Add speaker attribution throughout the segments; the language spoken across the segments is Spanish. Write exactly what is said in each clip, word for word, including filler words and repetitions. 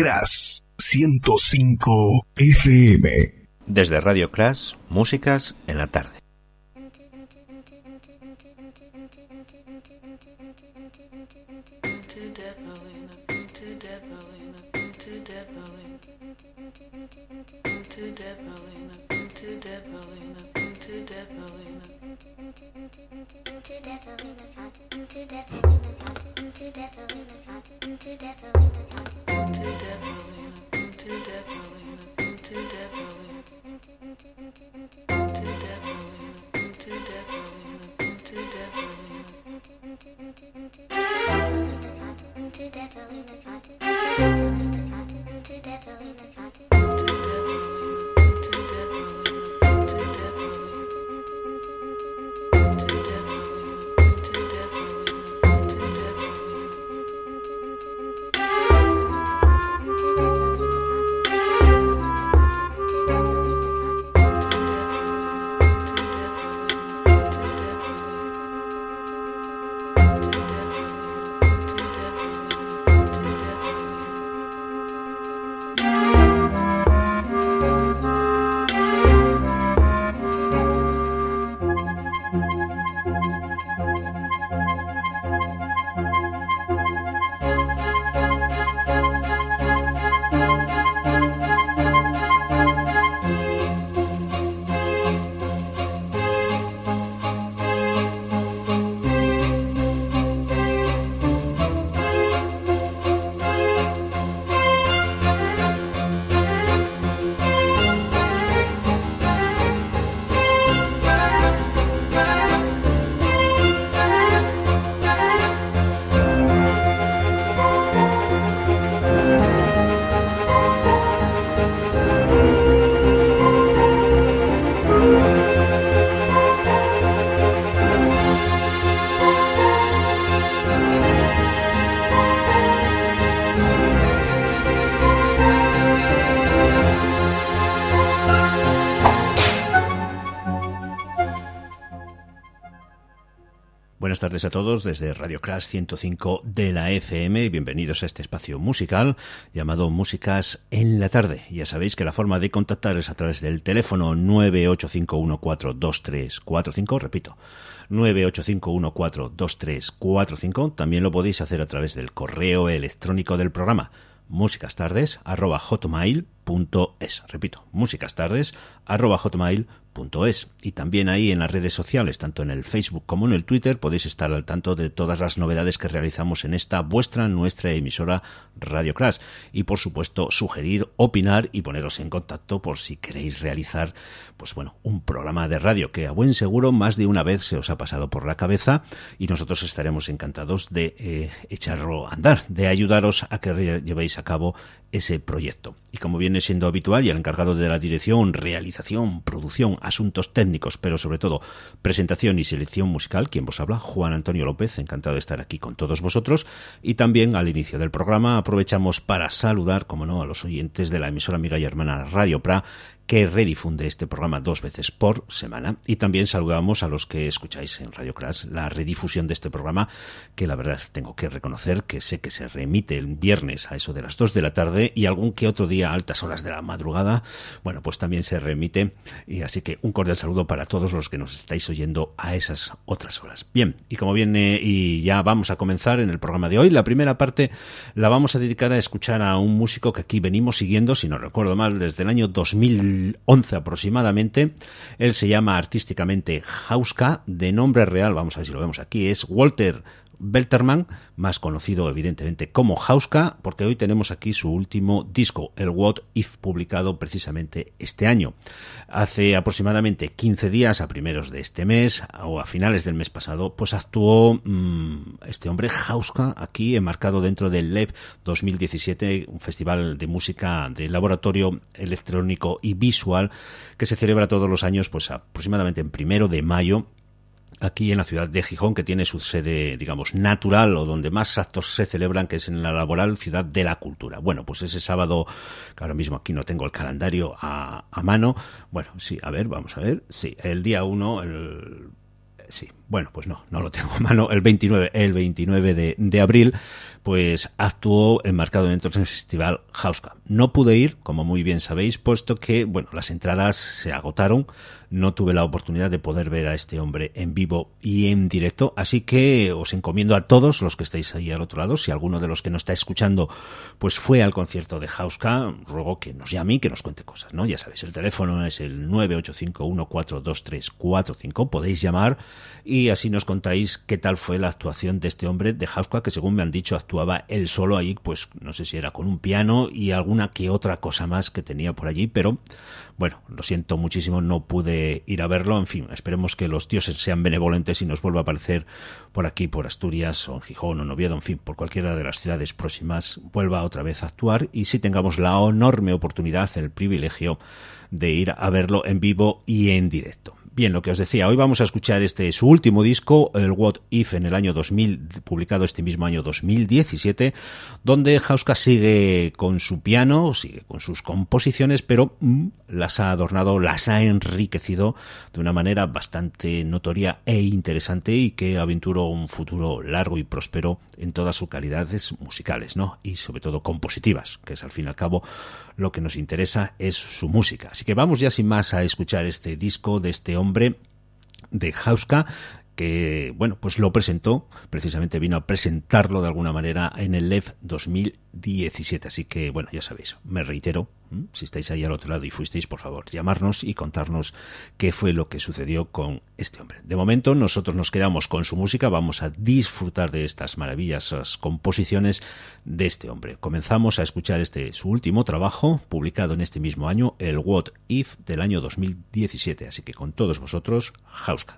Speaker 1: Crash ciento cinco F M.
Speaker 2: Desde Radio Crash, músicas en la tarde. Buenas tardes a todos desde Radio Crash ciento cinco de la F M y bienvenidos a este espacio musical llamado Músicas en la Tarde. Ya sabéis que la forma de contactar es a través del teléfono nueve ocho cinco uno cuatro dos tres cuatro cinco, repito, nueve ocho cinco uno cuatro dos tres cuatro cinco. También lo podéis hacer a través del correo electrónico del programa musicastardes arroba hotmail punto es. Repito, musicastardes arroba hotmail punto es. Y también ahí en las redes sociales, tanto en el Facebook como en el Twitter, podéis estar al tanto de todas las novedades que realizamos en esta vuestra, nuestra emisora Radio Crash. Y por supuesto, sugerir, opinar y poneros en contacto por si queréis realizar, pues bueno, un programa de radio que a buen seguro más de una vez se os ha pasado por la cabeza y nosotros estaremos encantados de eh, echarlo a andar, de ayudaros a que llevéis a cabo ese proyecto. Y como viene siendo habitual, y el encargado de la dirección, realización, producción, asuntos técnicos, pero sobre todo presentación y selección musical, quien vos habla, Juan Antonio López, encantado de estar aquí con todos vosotros. Y también al inicio del programa aprovechamos para saludar, como no, a los oyentes de la emisora amiga y hermana Radio Pra, que redifunde este programa dos veces por semana. Y también saludamos a los que escucháis en Radio Crash la redifusión de este programa, que la verdad tengo que reconocer que sé que se remite el viernes a eso de las dos de la tarde y algún que otro día a altas horas de la madrugada, bueno, pues también se remite. Y así que un cordial saludo para todos los que nos estáis oyendo a esas otras horas. Bien, y como viene, y ya vamos a comenzar en el programa de hoy, la primera parte la vamos a dedicar a escuchar a un músico que aquí venimos siguiendo, si no recuerdo mal, desde el año dos mil once aproximadamente. Él se llama artísticamente Hauska, de nombre real, vamos a ver si lo vemos aquí, es Walter Belterman, más conocido evidentemente como Hauska, porque hoy tenemos aquí su último disco, el What If, publicado precisamente este año. Hace aproximadamente quince días, a primeros de este mes, o a finales del mes pasado, pues actuó mmm, este hombre Hauska aquí, enmarcado dentro del L E P dos mil diecisiete, un festival de música de laboratorio electrónico y visual que se celebra todos los años, pues aproximadamente en primero de mayo, aquí en la ciudad de Gijón, que tiene su sede, digamos, natural, o donde más actos se celebran, que es en la laboral Ciudad de la Cultura. Bueno, pues ese sábado, que ahora mismo aquí no tengo el calendario a, a mano, bueno, sí, a ver, vamos a ver, sí, el día uno, el sí, bueno, pues no, no lo tengo a mano. El veintinueve, el veintinueve de, de abril, pues actuó enmarcado dentro del festival Hauska. No pude ir, como muy bien sabéis, puesto que, bueno, las entradas se agotaron. No tuve la oportunidad de poder ver a este hombre en vivo y en directo, así que os encomiendo a todos los que estáis ahí al otro lado, si alguno de los que nos está escuchando pues fue al concierto de Hauska, ruego que nos llame y que nos cuente cosas, ¿no? Ya sabéis, el teléfono es el nueve ocho cinco uno cuatro dos tres cuatro cinco, podéis llamar y así nos contáis qué tal fue la actuación de este hombre de Hauska, que según me han dicho actuaba él solo ahí, pues no sé si era con un piano y alguna que otra cosa más que tenía por allí, pero bueno, lo siento muchísimo, no pude ir a verlo. En fin, esperemos que los dioses sean benevolentes y nos vuelva a aparecer por aquí, por Asturias, o en Gijón, o en Oviedo, en fin, por cualquiera de las ciudades próximas, vuelva otra vez a actuar y si tengamos la enorme oportunidad, el privilegio de ir a verlo en vivo y en directo. Bien, lo que os decía, hoy vamos a escuchar este su último disco, el What If, en el año dos mil, publicado este mismo año dos mil diecisiete, donde Hauska sigue con su piano, sigue con sus composiciones, pero mm, las ha adornado, las ha enriquecido de una manera bastante notoria e interesante y que aventuró un futuro largo y próspero en todas sus calidades musicales, ¿no? Y sobre todo compositivas, que es al fin y al cabo lo que nos interesa, es su música. Así que vamos ya sin más a escuchar este disco de este hombre de Hauska, que, bueno, pues lo presentó, precisamente vino a presentarlo de alguna manera en el L E F dos mil diecisiete. Así que, bueno, ya sabéis, me reitero, si estáis ahí al otro lado y fuisteis, por favor, llamarnos y contarnos qué fue lo que sucedió con este hombre. De momento, nosotros nos quedamos con su música, vamos a disfrutar de estas maravillosas composiciones de este hombre. Comenzamos a escuchar este su último trabajo, publicado en este mismo año, el What If del año dos mil diecisiete. Así que con todos vosotros, Hauska.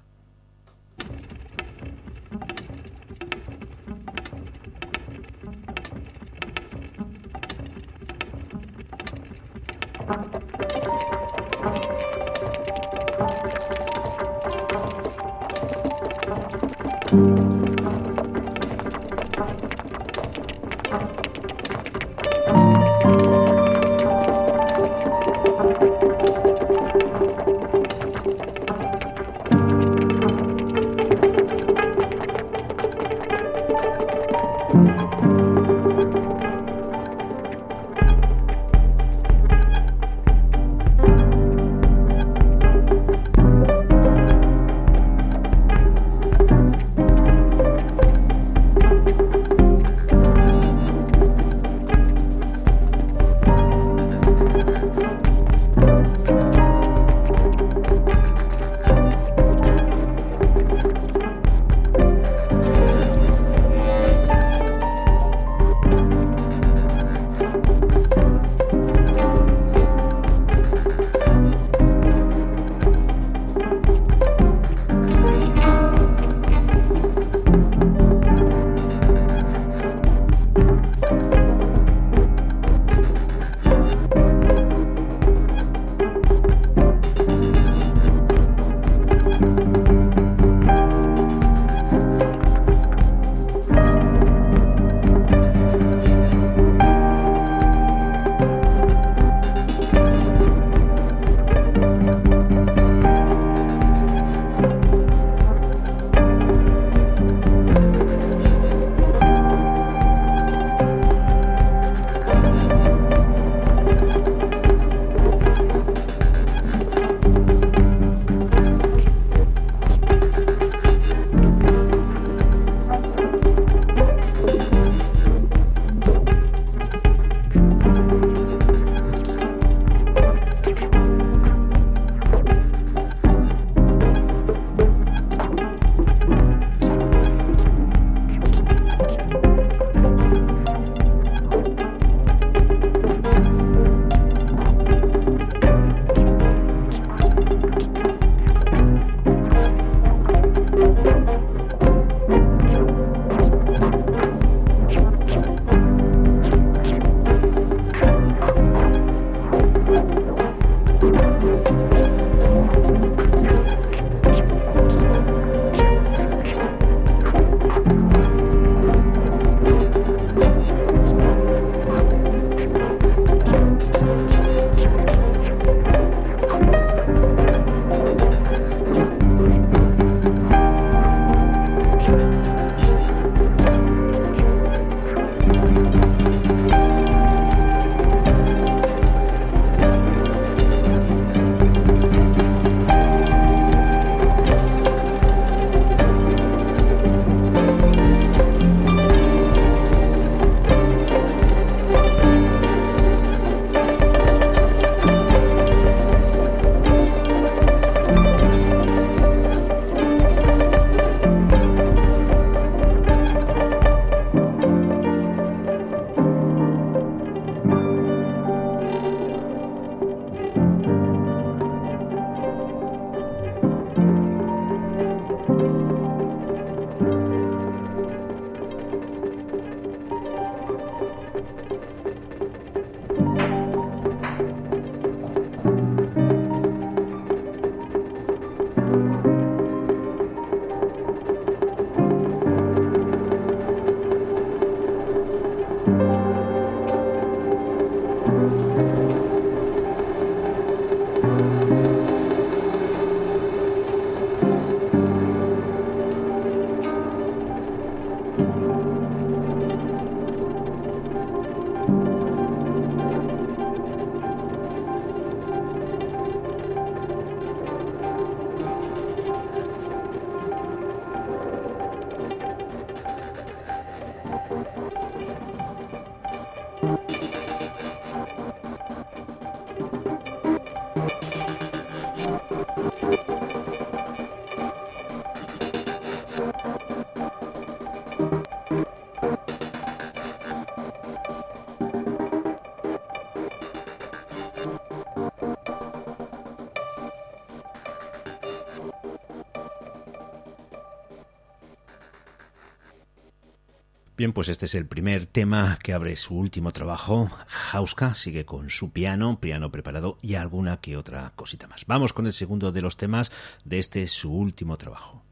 Speaker 2: Bien, pues este es el primer tema que abre su último trabajo. Hauska sigue con su piano, piano preparado y alguna que otra cosita más. Vamos con el segundo de los temas de este su último trabajo.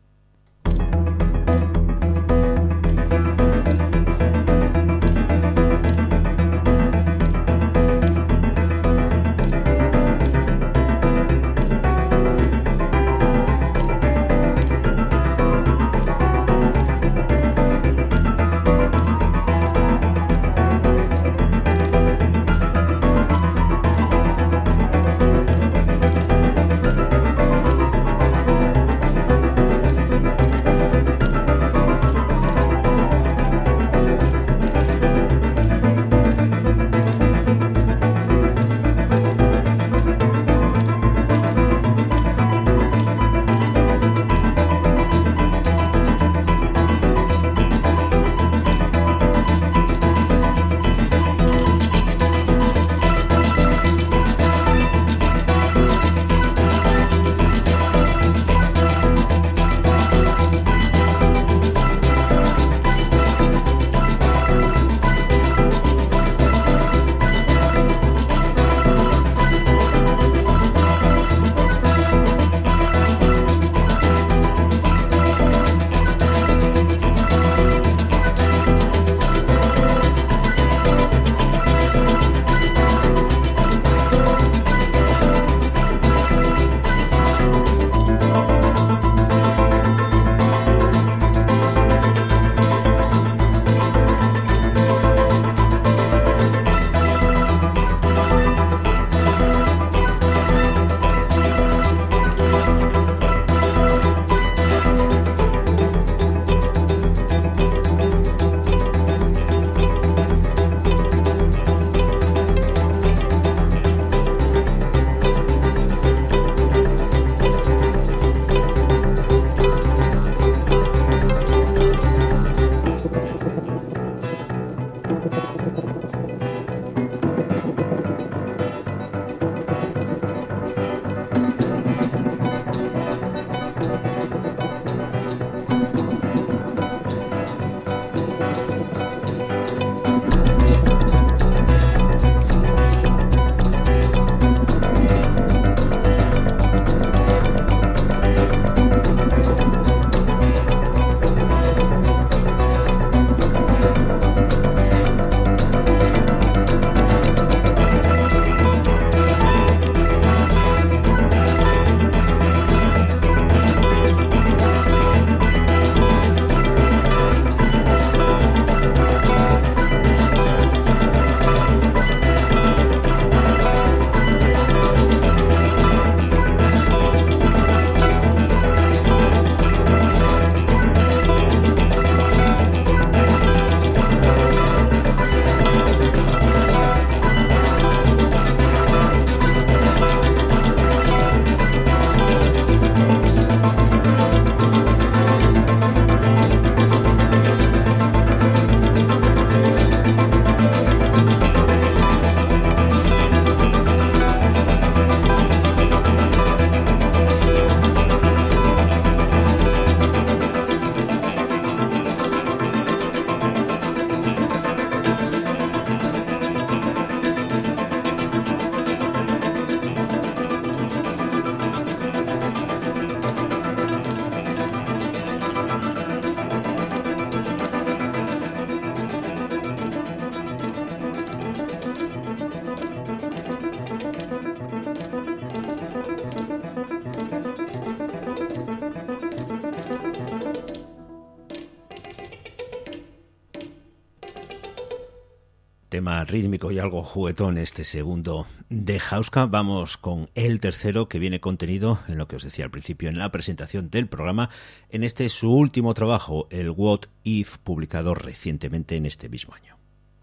Speaker 2: tema rítmico y algo juguetón este segundo de Hauska. Vamos con el tercero, que viene contenido en lo que os decía al principio en la presentación del programa, en este su último trabajo, el What If, publicado recientemente en este mismo año.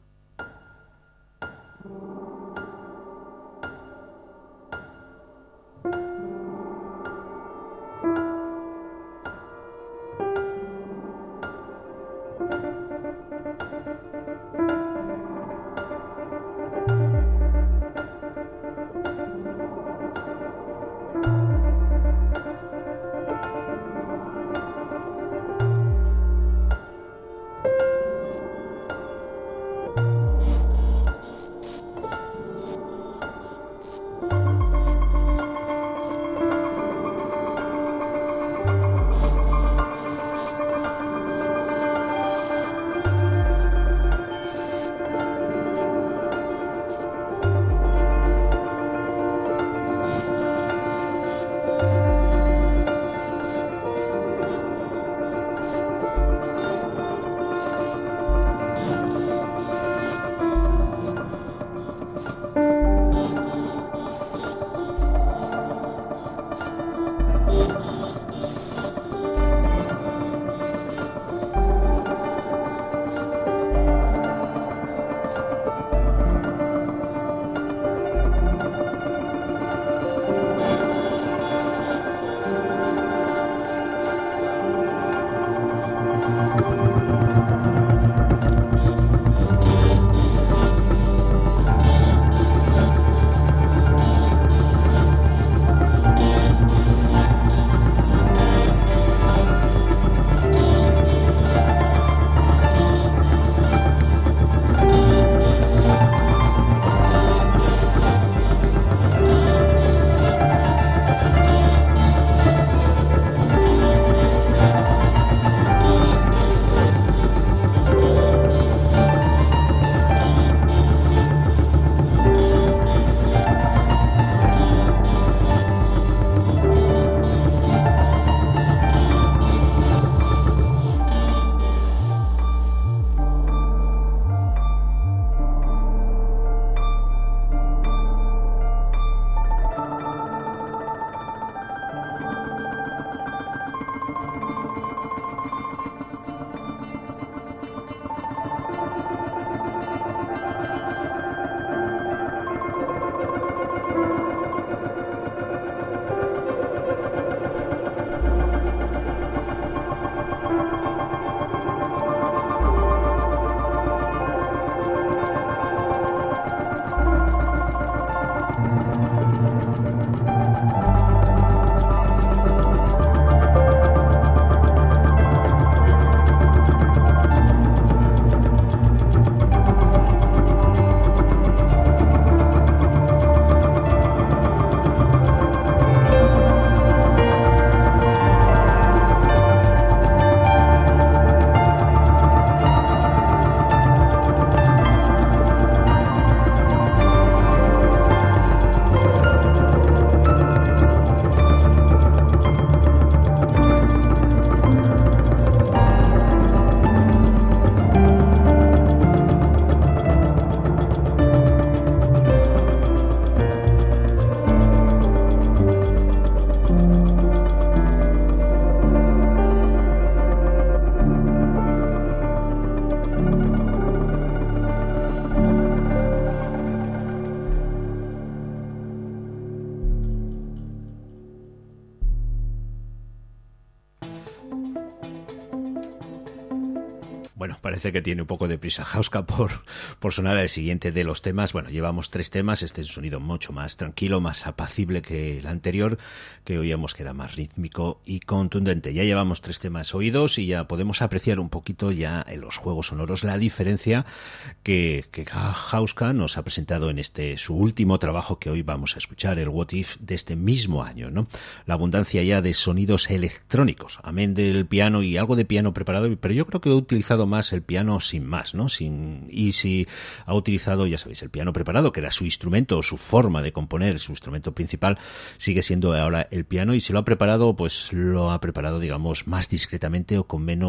Speaker 2: Bueno, parece que tiene un poco de prisa Hauska por, por sonar el siguiente de los temas. Bueno, llevamos tres temas. Este es un sonido mucho más tranquilo, más apacible que el anterior, que oíamos que era más rítmico y contundente. Ya llevamos tres temas oídos y ya podemos apreciar un poquito ya en los juegos sonoros la diferencia que, que Hauska nos ha presentado en este su último trabajo que hoy vamos a escuchar, el What If de este mismo año, ¿no? La abundancia ya de sonidos electrónicos, amén del piano y algo de piano preparado, pero yo creo que he utilizado más el piano sin más, ¿no? Sin, y si ha utilizado, ya sabéis, el piano preparado, que era su instrumento, su forma de componer, su instrumento principal, sigue siendo ahora el piano, y si lo ha preparado, pues lo ha preparado, digamos, más discretamente o con menos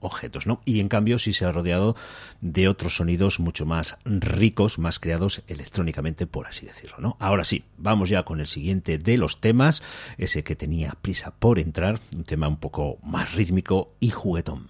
Speaker 2: objetos, ¿no? Y en cambio sí se ha rodeado de otros sonidos mucho más ricos, más creados electrónicamente, por así decirlo, ¿no? Ahora sí, vamos ya con el siguiente de los temas, ese que tenía prisa por entrar, un tema un poco más rítmico y juguetón.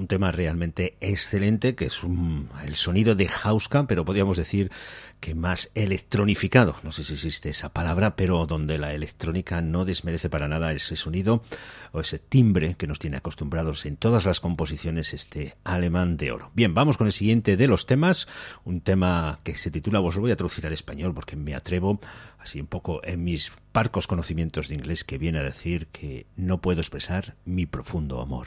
Speaker 2: tema realmente excelente, que es un, el sonido de Hauska, pero podríamos decir que más electronificado, no sé si existe esa palabra, pero donde la electrónica no desmerece para nada ese sonido o ese timbre que nos tiene acostumbrados en todas las composiciones este alemán de oro. Bien, vamos con el siguiente de los temas, un tema que se titula, os lo voy a traducir al español porque me atrevo, así un poco en mis parcos conocimientos de inglés, que viene a decir que no puedo expresar mi profundo amor.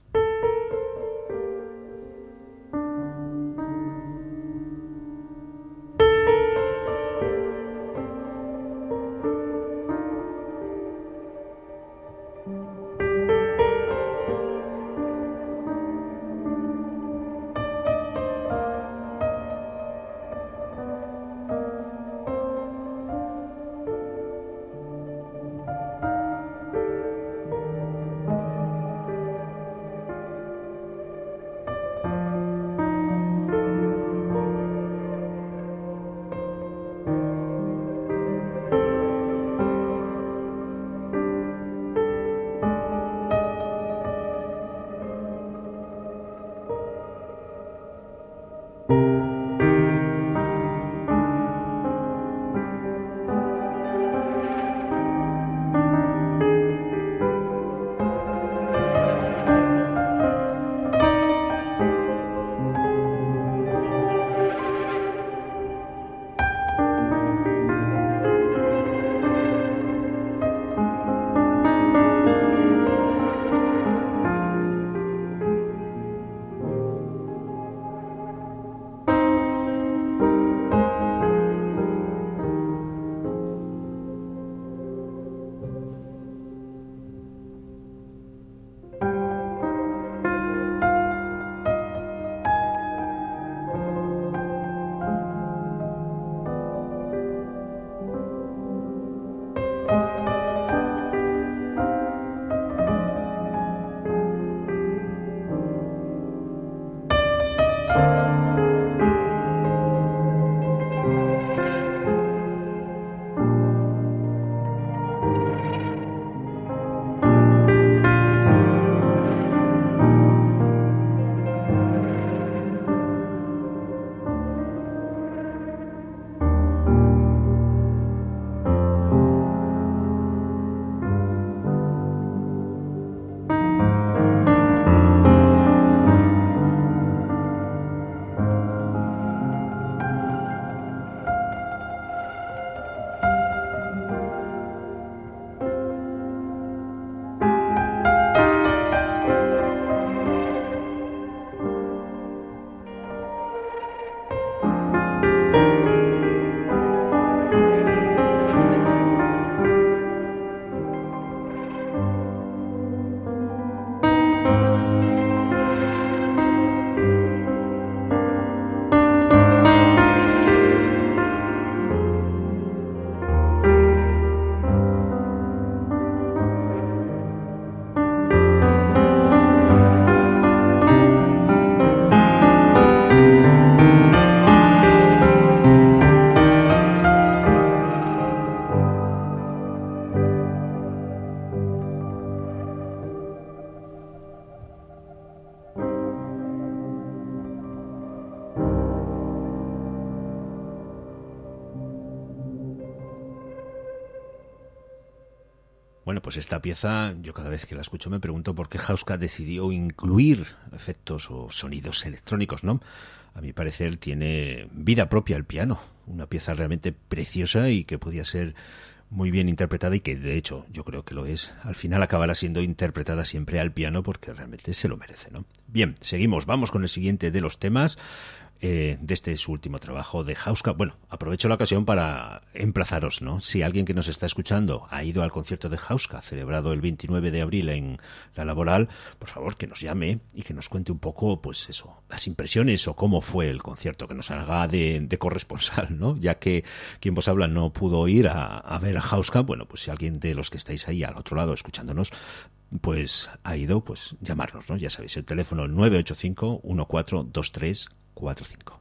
Speaker 2: Bueno, pues esta pieza, yo cada vez que la escucho me pregunto por qué Hauska decidió incluir efectos o sonidos electrónicos, ¿no? A mi parecer tiene vida propia el piano, una pieza realmente preciosa y que podía ser muy bien interpretada y que de hecho yo creo que lo es. Al final acabará siendo interpretada siempre al piano porque realmente se lo merece, ¿no? Bien, seguimos, vamos con el siguiente de los temas. Eh, de este su último trabajo de Hauska. Bueno, aprovecho la ocasión para emplazaros, ¿no? Si alguien que nos está escuchando ha ido al concierto de Hauska, celebrado el veintinueve de abril en La Laboral, por favor que nos llame y que nos cuente un poco, pues eso, las impresiones o cómo fue el concierto, que nos haga de, de corresponsal, ¿no? Ya que quien vos habla no pudo ir a, a ver a Hauska, bueno, pues si alguien de los que estáis ahí al otro lado escuchándonos pues ha ido, pues llamarnos, ¿no? Ya sabéis, el teléfono nueve ocho cinco uno cuatro dos tres cuatro cinco.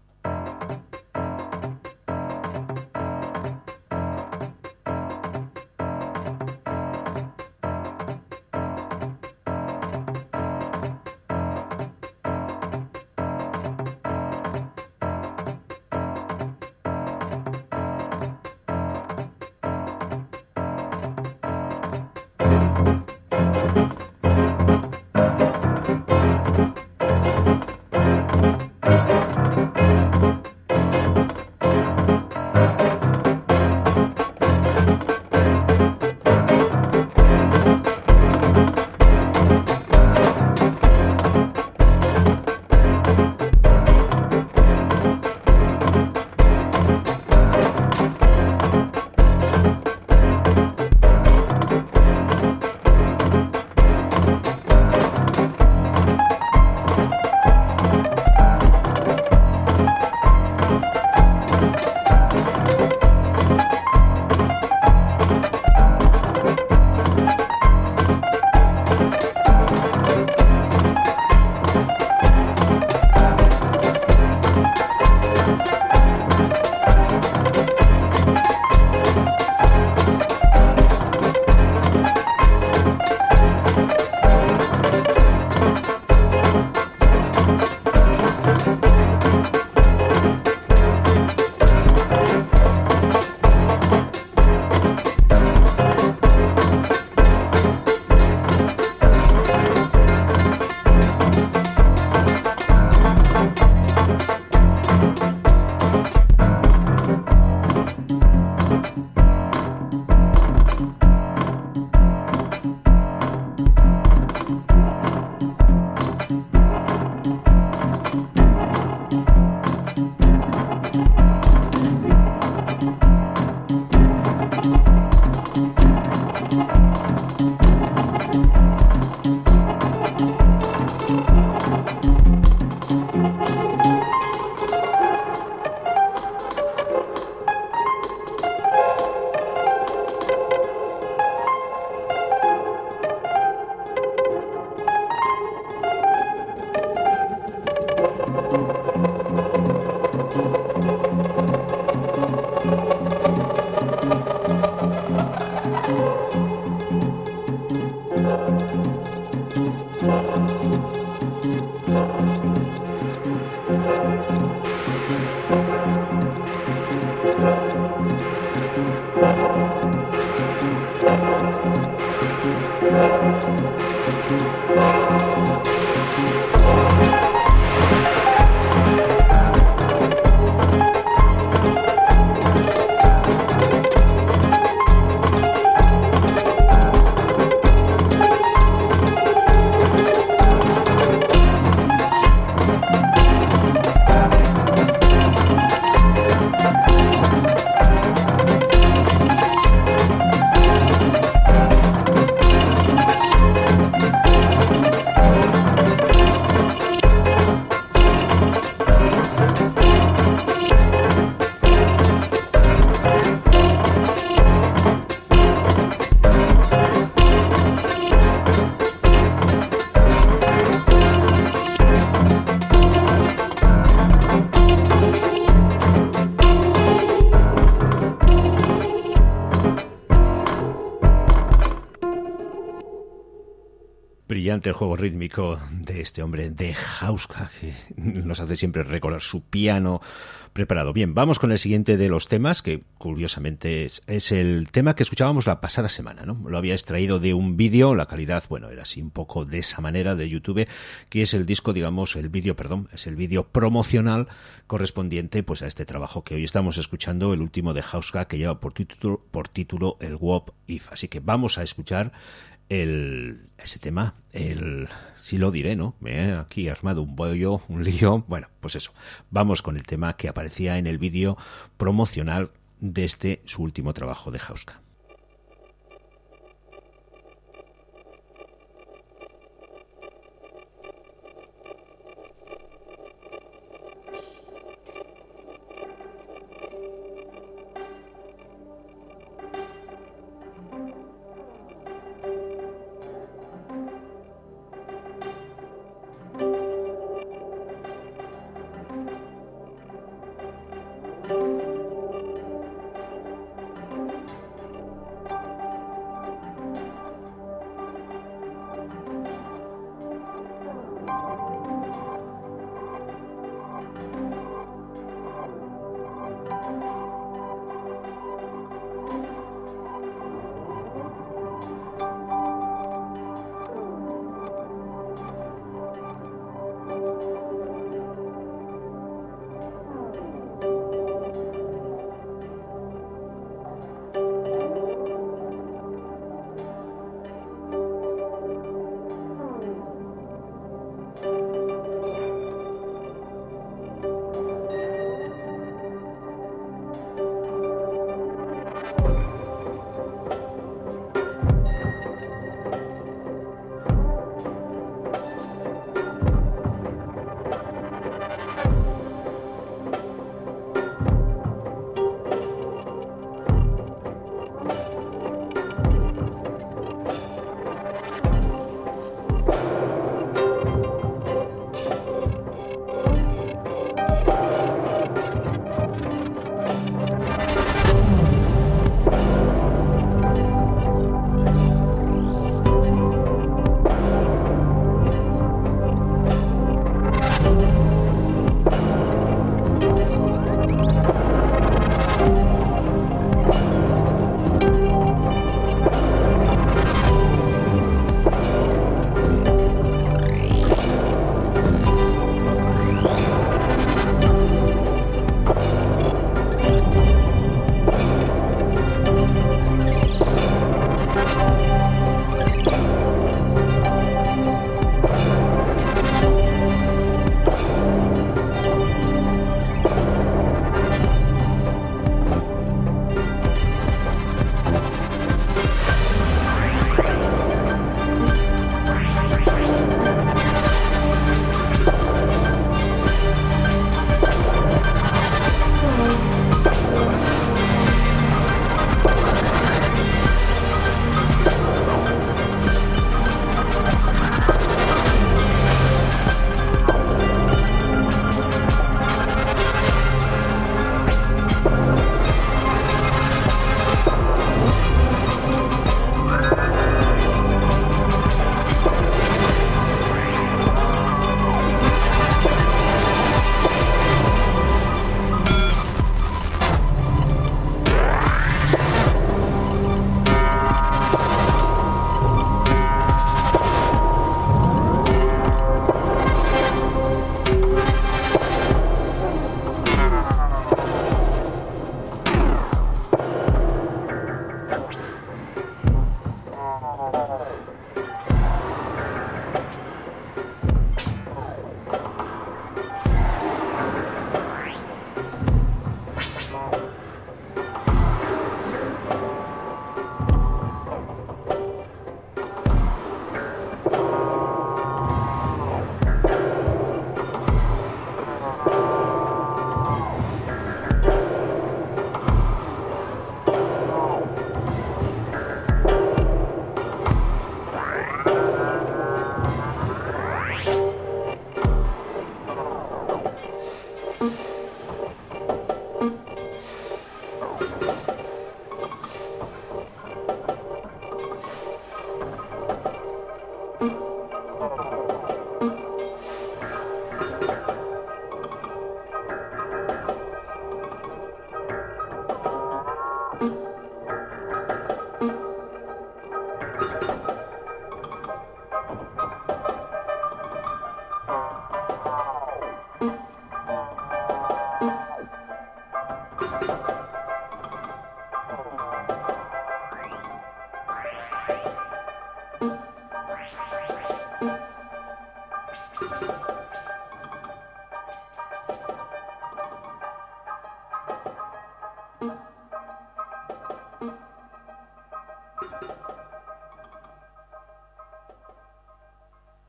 Speaker 2: Brillante el juego rítmico de este hombre de Hauska, que nos hace siempre recordar su piano preparado. Bien, vamos con el siguiente de los temas, que curiosamente es, es el tema que escuchábamos la pasada semana, ¿no? Lo había extraído de un vídeo, la calidad, bueno, era así un poco de esa manera de YouTube, que es el disco, digamos, el vídeo, perdón, es el vídeo promocional correspondiente pues a este trabajo que hoy estamos escuchando, el último de Hauska, que lleva por título, por título el What If. Así que vamos a escuchar El, ese tema, el, si lo diré, ¿no? Me he aquí armado un bollo, un lío. Bueno, pues eso. Vamos con el tema que aparecía en el vídeo promocional de este, su último trabajo de Hauska.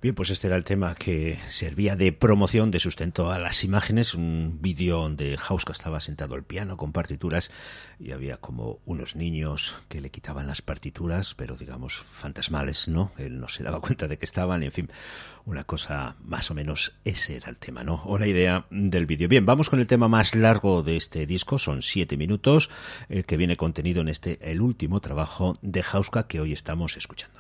Speaker 2: Bien, pues este era el tema que servía de promoción, de sustento a las imágenes, un vídeo donde Hauska estaba sentado al piano con partituras y había como unos niños que le quitaban las partituras, pero digamos fantasmales, ¿no? Él no se daba cuenta de que estaban, en fin, una cosa más o menos ese era el tema, ¿no? O la idea del vídeo. Bien, vamos con el tema más largo de este disco, son siete minutos, el que viene contenido en este, el último trabajo de Hauska que hoy estamos escuchando.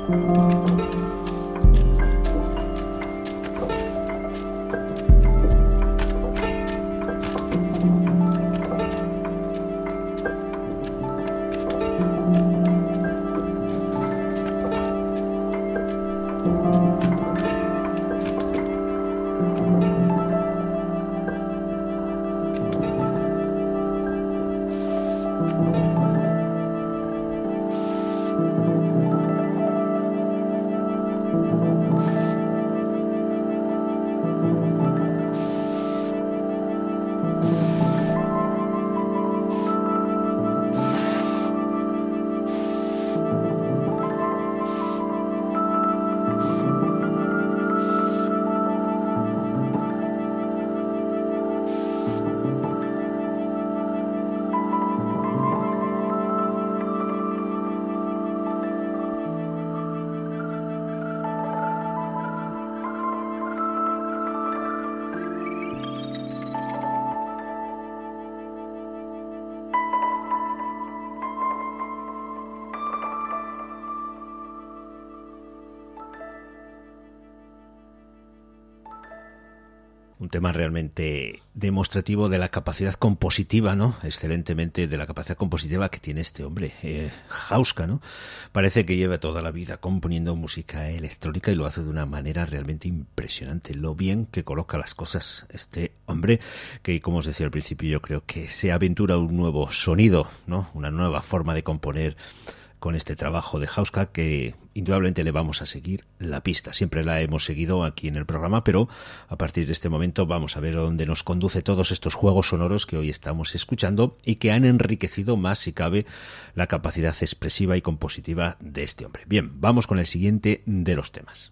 Speaker 2: Un tema realmente demostrativo de la capacidad compositiva, ¿no? Excelentemente de la capacidad compositiva que tiene este hombre, eh, Hauska, ¿no? Parece que lleva toda la vida componiendo música electrónica y lo hace de una manera realmente impresionante. Lo bien que coloca las cosas este hombre, que como os decía al principio, yo creo que se aventura un nuevo sonido, ¿no? Una nueva forma de componer con este trabajo de Hauska, que indudablemente le vamos a seguir la pista. Siempre la hemos seguido aquí en el programa, pero a partir de este momento vamos a ver dónde nos conduce todos estos juegos sonoros que hoy estamos escuchando y que han enriquecido más, si cabe, la capacidad expresiva y compositiva de este hombre. Bien, vamos con el siguiente de los temas.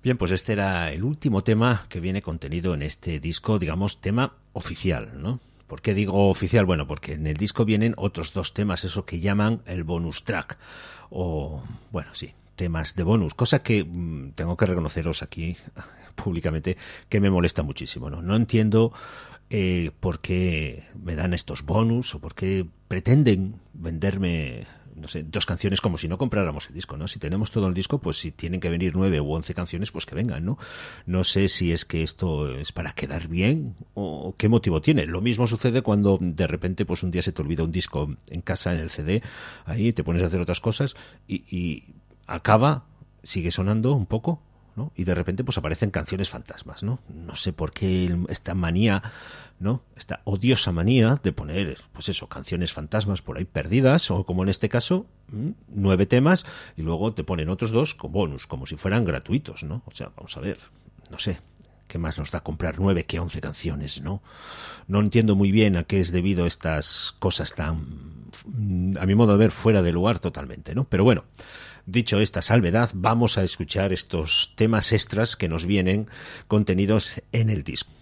Speaker 2: Bien, pues este era el último tema que viene contenido en este disco, digamos, tema oficial, ¿no? ¿Por qué digo oficial? Bueno, porque en el disco vienen otros dos temas, eso que llaman el bonus track, o, bueno, sí, temas de bonus, cosa que mmm, tengo que reconoceros aquí públicamente que me molesta muchísimo, ¿no? No entiendo eh, por qué me dan estos bonus o por qué pretenden venderme, no sé, dos canciones como si no compráramos el disco, ¿no? Si tenemos todo el disco, pues si tienen que venir nueve u once canciones, pues que vengan, ¿no? No sé si es que esto es para quedar bien o qué motivo tiene. Lo mismo sucede cuando de repente, pues un día se te olvida un disco en casa, en el C D, ahí te pones a hacer otras cosas y, y acaba, sigue sonando un poco, ¿no? Y de repente pues aparecen canciones fantasmas, ¿no? No sé por qué esta manía, ¿no? Esta odiosa manía de poner, pues eso, canciones fantasmas por ahí perdidas, o como en este caso, nueve temas, y luego te ponen otros dos con bonus, como si fueran gratuitos, ¿no? O sea, vamos a ver, no sé, ¿qué más nos da comprar nueve que once canciones, no? No entiendo muy bien a qué es debido estas cosas tan, a mi modo de ver, fuera de lugar totalmente, ¿no? Pero bueno, dicho esta salvedad, vamos a escuchar estos temas extras que nos vienen contenidos en el disco.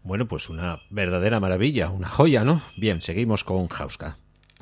Speaker 2: Bueno, pues una verdadera maravilla, una joya, ¿no? Bien, seguimos con Hauska.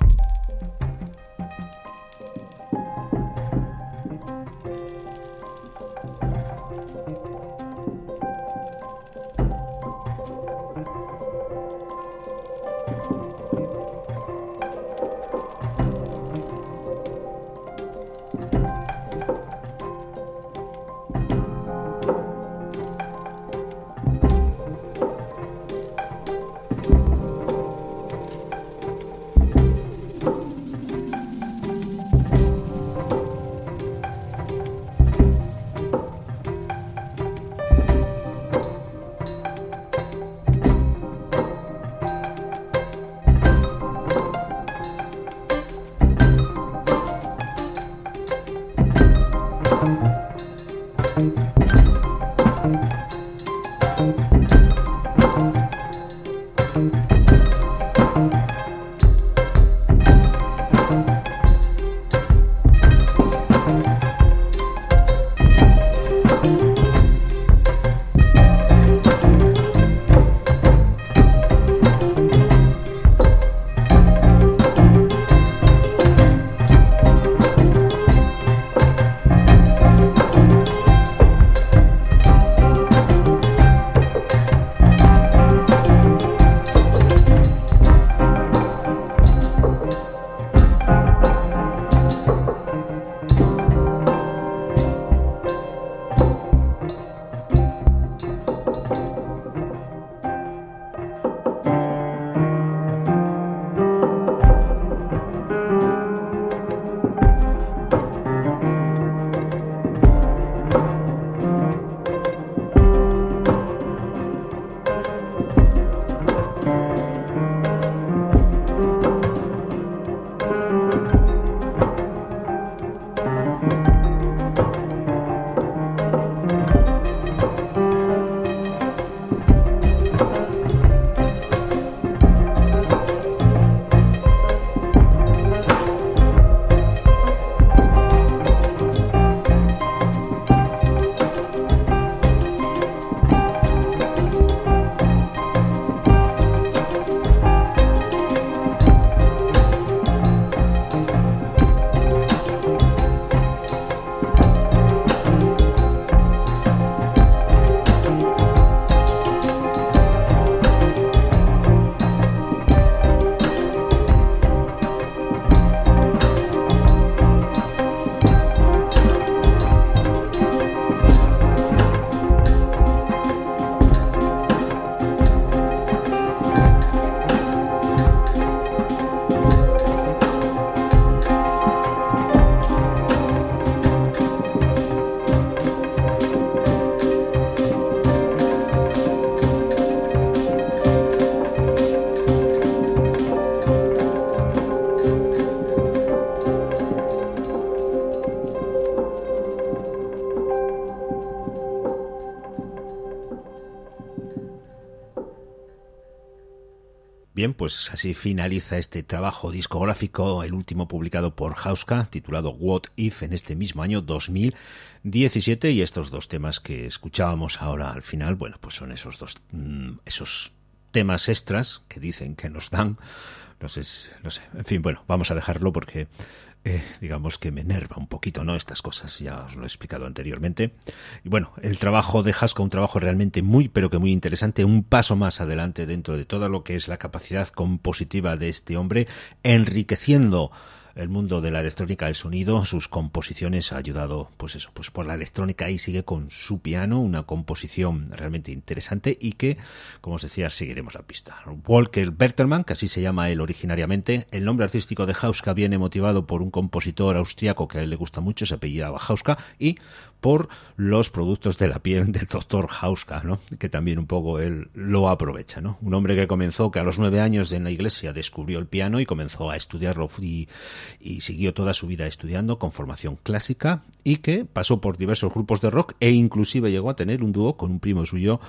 Speaker 2: Bien, pues así finaliza este trabajo discográfico, el último publicado por Hauska, titulado What If, en este mismo año dos mil diecisiete, y estos dos temas que escuchábamos ahora al final, bueno, pues son esos dos, esos temas extras que dicen que nos dan, no sé, no sé, en fin, bueno, vamos a dejarlo porque eh, digamos que me enerva un poquito, ¿no? Estas cosas, ya os lo he explicado anteriormente. Y bueno, el trabajo de Hauska, un trabajo realmente muy, pero que muy interesante, un paso más adelante dentro de todo lo que es la capacidad compositiva de este hombre, enriqueciendo el mundo de la electrónica, el sonido, sus composiciones, ha ayudado, pues eso, pues por la electrónica, y sigue con su piano, una composición realmente interesante y que, como os decía, seguiremos la pista. Volker Bertelmann, que así se llama él originariamente, el nombre artístico de Hauska viene motivado por un compositor austriaco que a él le gusta mucho, se apellidaba Hauska, y por los productos de la piel del doctor Hauska, ¿no? Que también un poco él lo aprovecha, ¿no? Un hombre que comenzó, que a los nueve años en la iglesia descubrió el piano y comenzó a estudiarlo y, y siguió toda su vida estudiando con formación clásica, y que pasó por diversos grupos de rock e inclusive llegó a tener un dúo con un primo suyo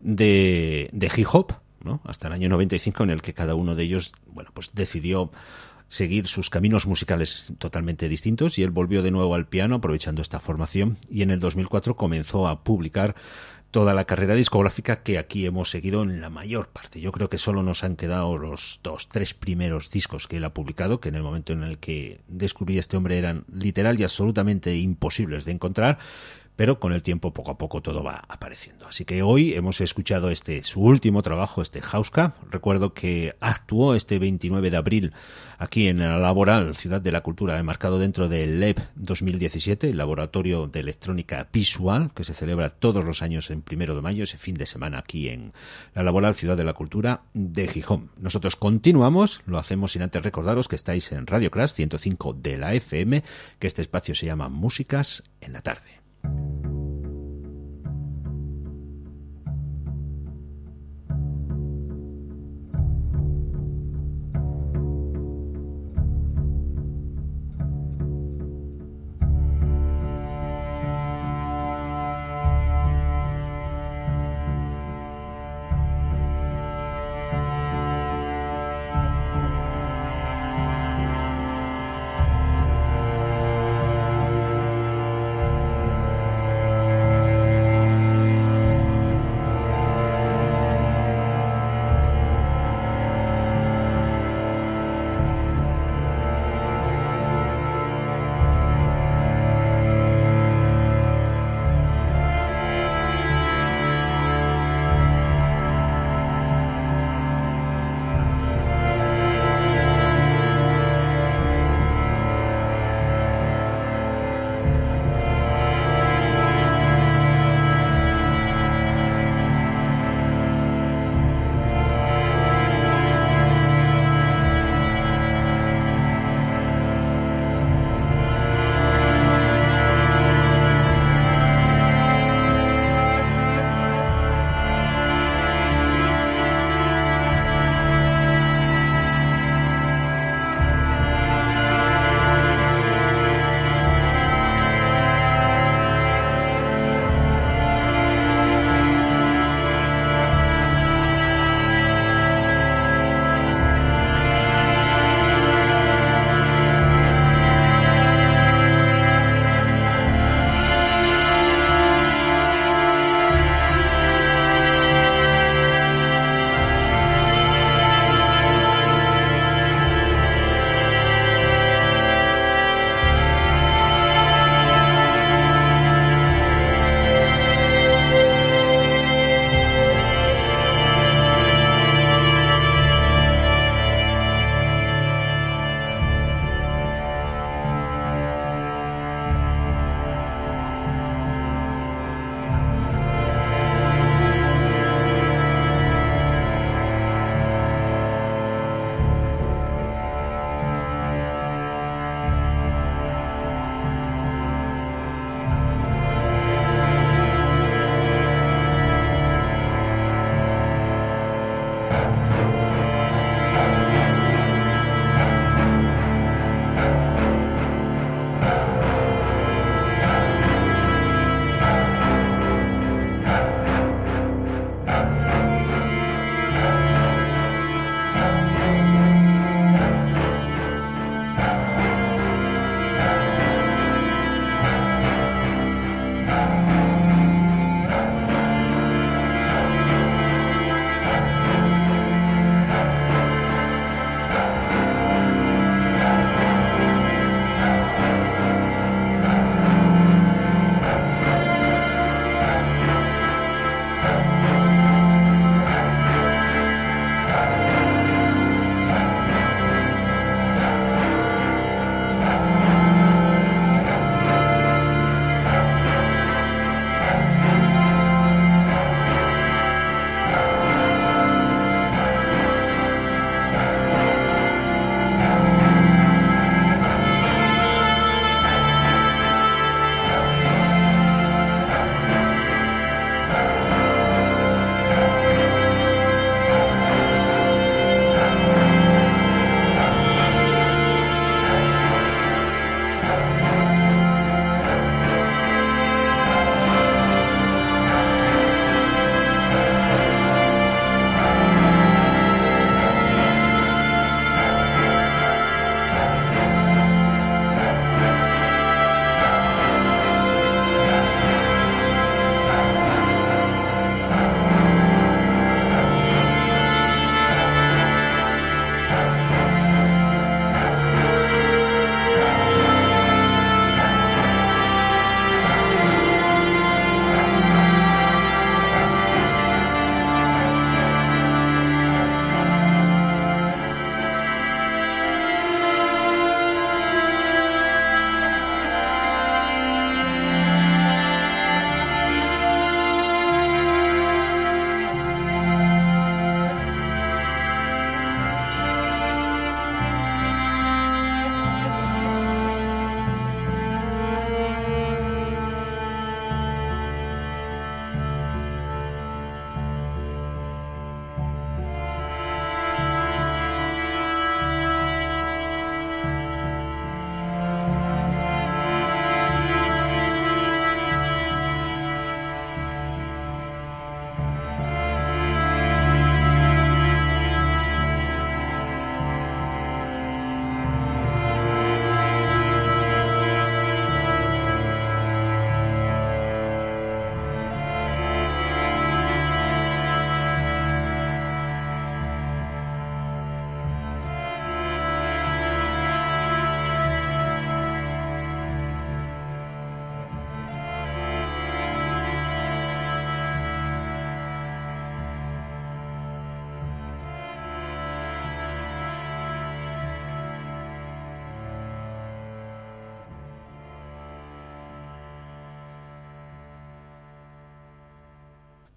Speaker 2: de, de hip hop, ¿no? Hasta el año noventa y cinco, en el que cada uno de ellos, bueno, pues decidió seguir sus caminos musicales totalmente distintos, y él volvió de nuevo al piano aprovechando esta formación, y en el dos mil cuatro comenzó a publicar toda la carrera discográfica que aquí hemos seguido en la mayor parte. Yo creo que solo nos han quedado los dos, tres primeros discos que él ha publicado, que en el momento en el que descubrí a este hombre eran literal y absolutamente imposibles de encontrar, pero con el tiempo poco a poco todo va apareciendo. Así que hoy hemos escuchado este su último trabajo, este Hauska. Recuerdo que actuó este veintinueve de abril aquí en la Laboral, Ciudad de la Cultura, enmarcado dentro del L E P dos mil diecisiete, el Laboratorio de Electrónica Visual, que se celebra todos los años en primero de mayo, ese fin de semana aquí en la Laboral, Ciudad de la Cultura de Gijón. Nosotros continuamos, lo hacemos sin antes recordaros que estáis en Radio Crash ciento cinco de la F M, que este espacio se llama Músicas en la Tarde.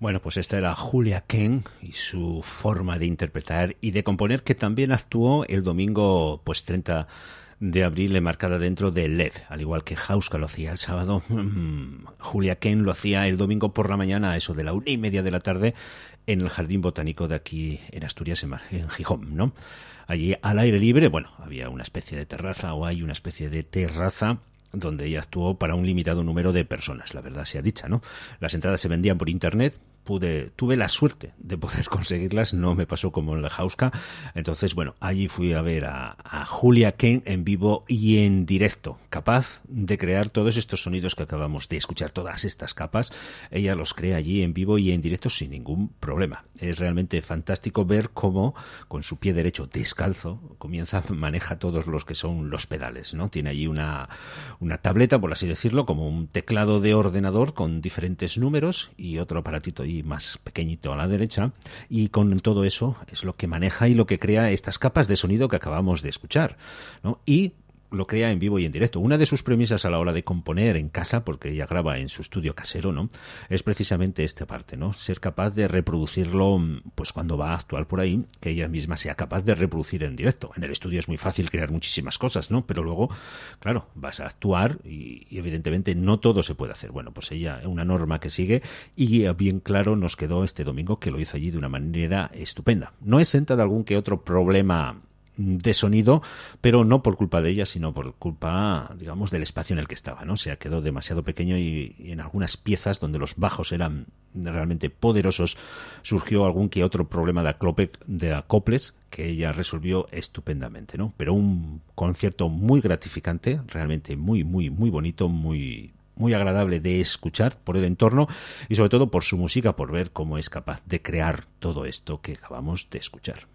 Speaker 2: Bueno, pues esta era Julia Kent y su forma de interpretar y de componer, que también actuó el domingo pues treinta de abril, enmarcada dentro de L E D, al igual que Hauska lo hacía el sábado. Mmm, Julia Kent lo hacía el domingo por la mañana, a eso de la una y media de la tarde, en el Jardín Botánico de aquí en Asturias, en, en Gijón, ¿no? Allí al aire libre, bueno, había una especie de terraza, o hay una especie de terraza, donde ella actuó para un limitado número de personas, la verdad sea dicha, ¿no? Las entradas se vendían por internet. Pude, tuve la suerte de poder conseguirlas, no me pasó como en la Hauska. Entonces, bueno, allí fui a ver a, a Julia Kent en vivo y en directo, capaz de crear todos estos sonidos que acabamos de escuchar, todas estas capas. Ella los crea allí en vivo y en directo sin ningún problema. Es realmente fantástico ver cómo, con su pie derecho descalzo, comienza, maneja todos los que son los pedales, ¿no? Tiene allí una, una tableta, por así decirlo, como un teclado de ordenador con diferentes números y otro aparatito ahí más pequeñito a la derecha, y con todo eso es lo que maneja y lo que crea estas capas de sonido que acabamos de escuchar, ¿no? Y lo crea en vivo y en directo. Una de sus premisas a la hora de componer en casa, porque ella graba en su estudio casero, ¿no?, es precisamente esta parte, ¿no? Ser capaz de reproducirlo, pues cuando va a actuar por ahí, que ella misma sea capaz de reproducir en directo. En el estudio es muy fácil crear muchísimas cosas, ¿no? Pero luego, claro, vas a actuar y, y evidentemente no todo se puede hacer. Bueno, pues ella, una norma que sigue, y bien claro nos quedó este domingo que lo hizo allí de una manera estupenda. No exenta de algún que otro problema de sonido, pero no por culpa de ella, sino por culpa, digamos, del espacio en el que estaba, ¿no? O sea, quedó demasiado pequeño y, y en algunas piezas donde los bajos eran realmente poderosos surgió algún que otro problema de, aclope, de acoples que ella resolvió estupendamente, ¿no? Pero un concierto muy gratificante, realmente muy, muy, muy bonito, muy muy agradable de escuchar por el entorno y sobre todo por su música, por ver cómo es capaz de crear todo esto que acabamos de escuchar.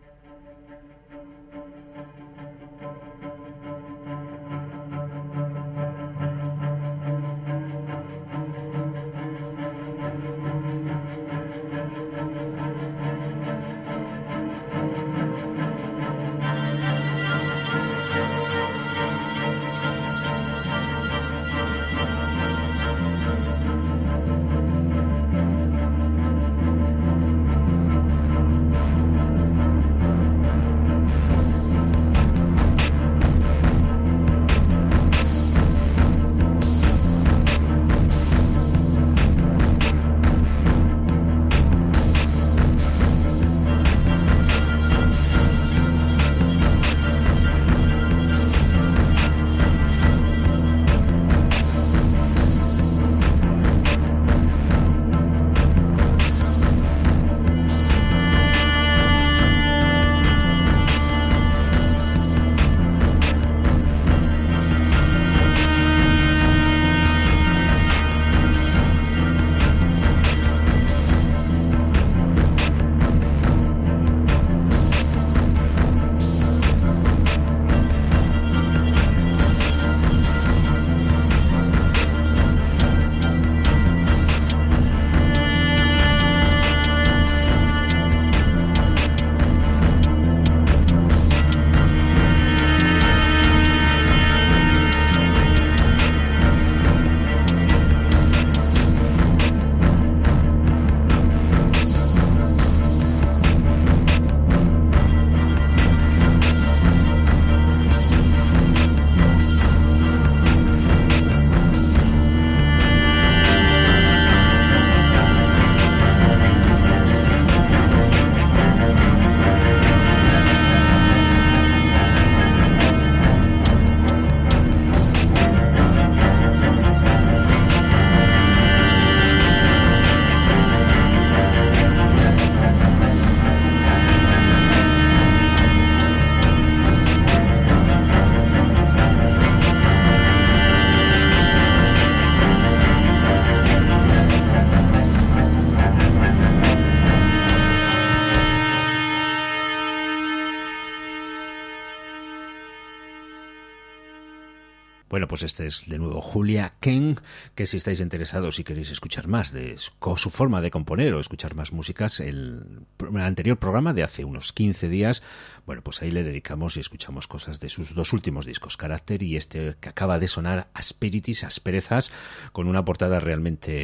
Speaker 2: Bueno, pues este es de nuevo Julia Kent, que si estáis interesados y queréis escuchar más de su forma de componer o escuchar más músicas, el, el anterior programa de hace unos quince días, bueno, pues ahí le dedicamos y escuchamos cosas de sus dos últimos discos, Carácter y este que acaba de sonar, Asperities, Asperezas, con una portada realmente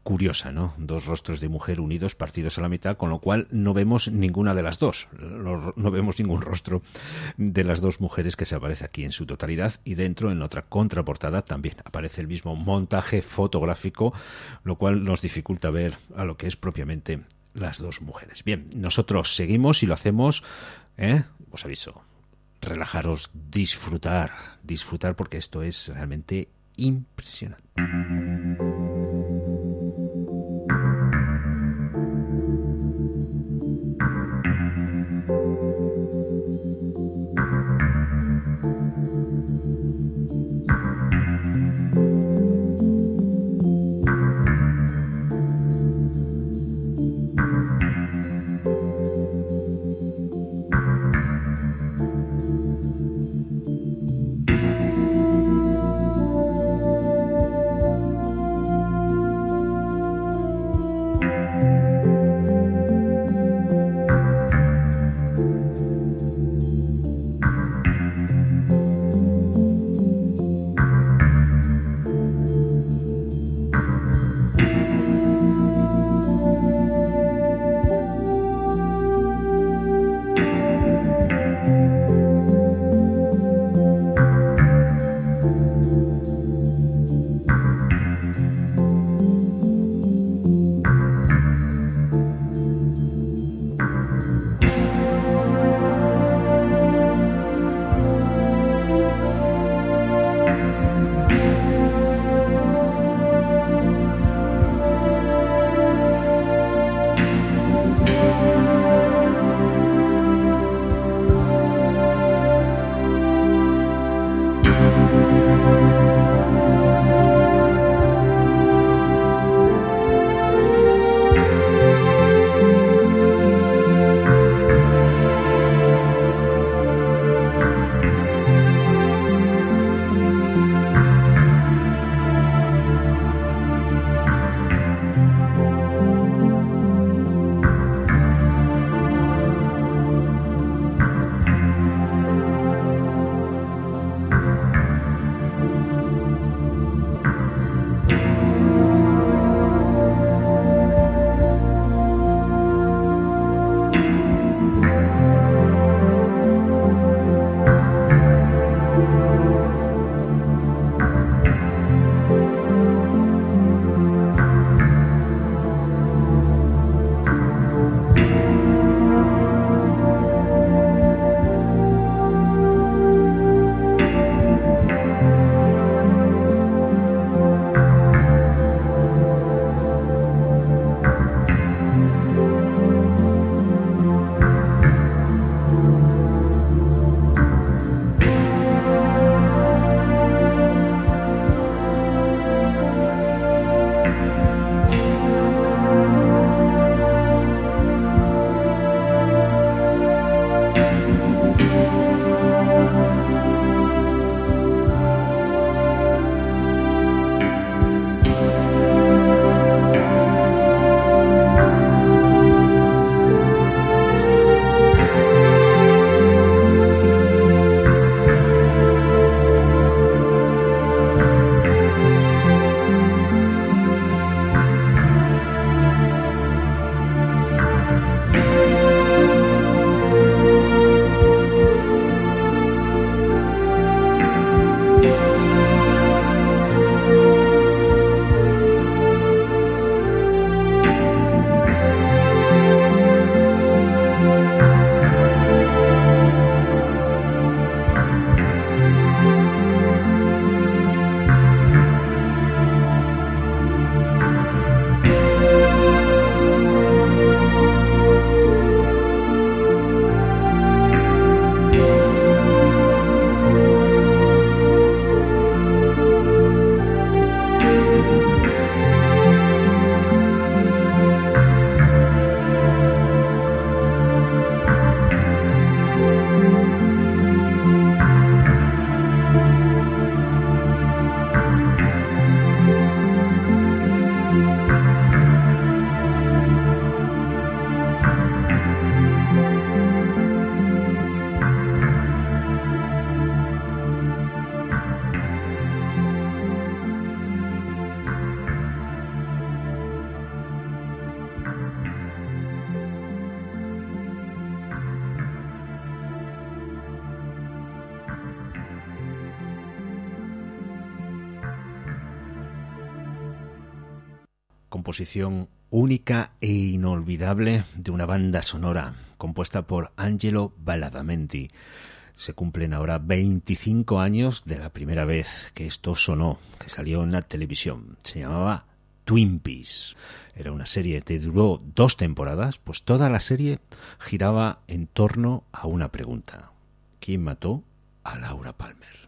Speaker 2: curiosa, ¿no? Dos rostros de mujer unidos, partidos a la mitad, con lo cual no vemos ninguna de las dos. No vemos ningún rostro de las dos mujeres que se aparece aquí en su totalidad, y dentro, en otra contraportada, también aparece el mismo montaje fotográfico, lo cual nos dificulta ver a lo que es propiamente las dos mujeres. Bien, nosotros seguimos y lo hacemos, ¿eh? Os aviso, relajaros, disfrutar, disfrutar, porque esto es realmente impresionante. composición única e inolvidable de una banda sonora compuesta por Angelo Badalamenti. Se cumplen ahora veinticinco años de la primera vez que esto sonó, que salió en la televisión. Se llamaba Twin Peaks. Era una serie que duró dos temporadas, pues toda la serie giraba en torno a una pregunta. ¿Quién mató a Laura Palmer?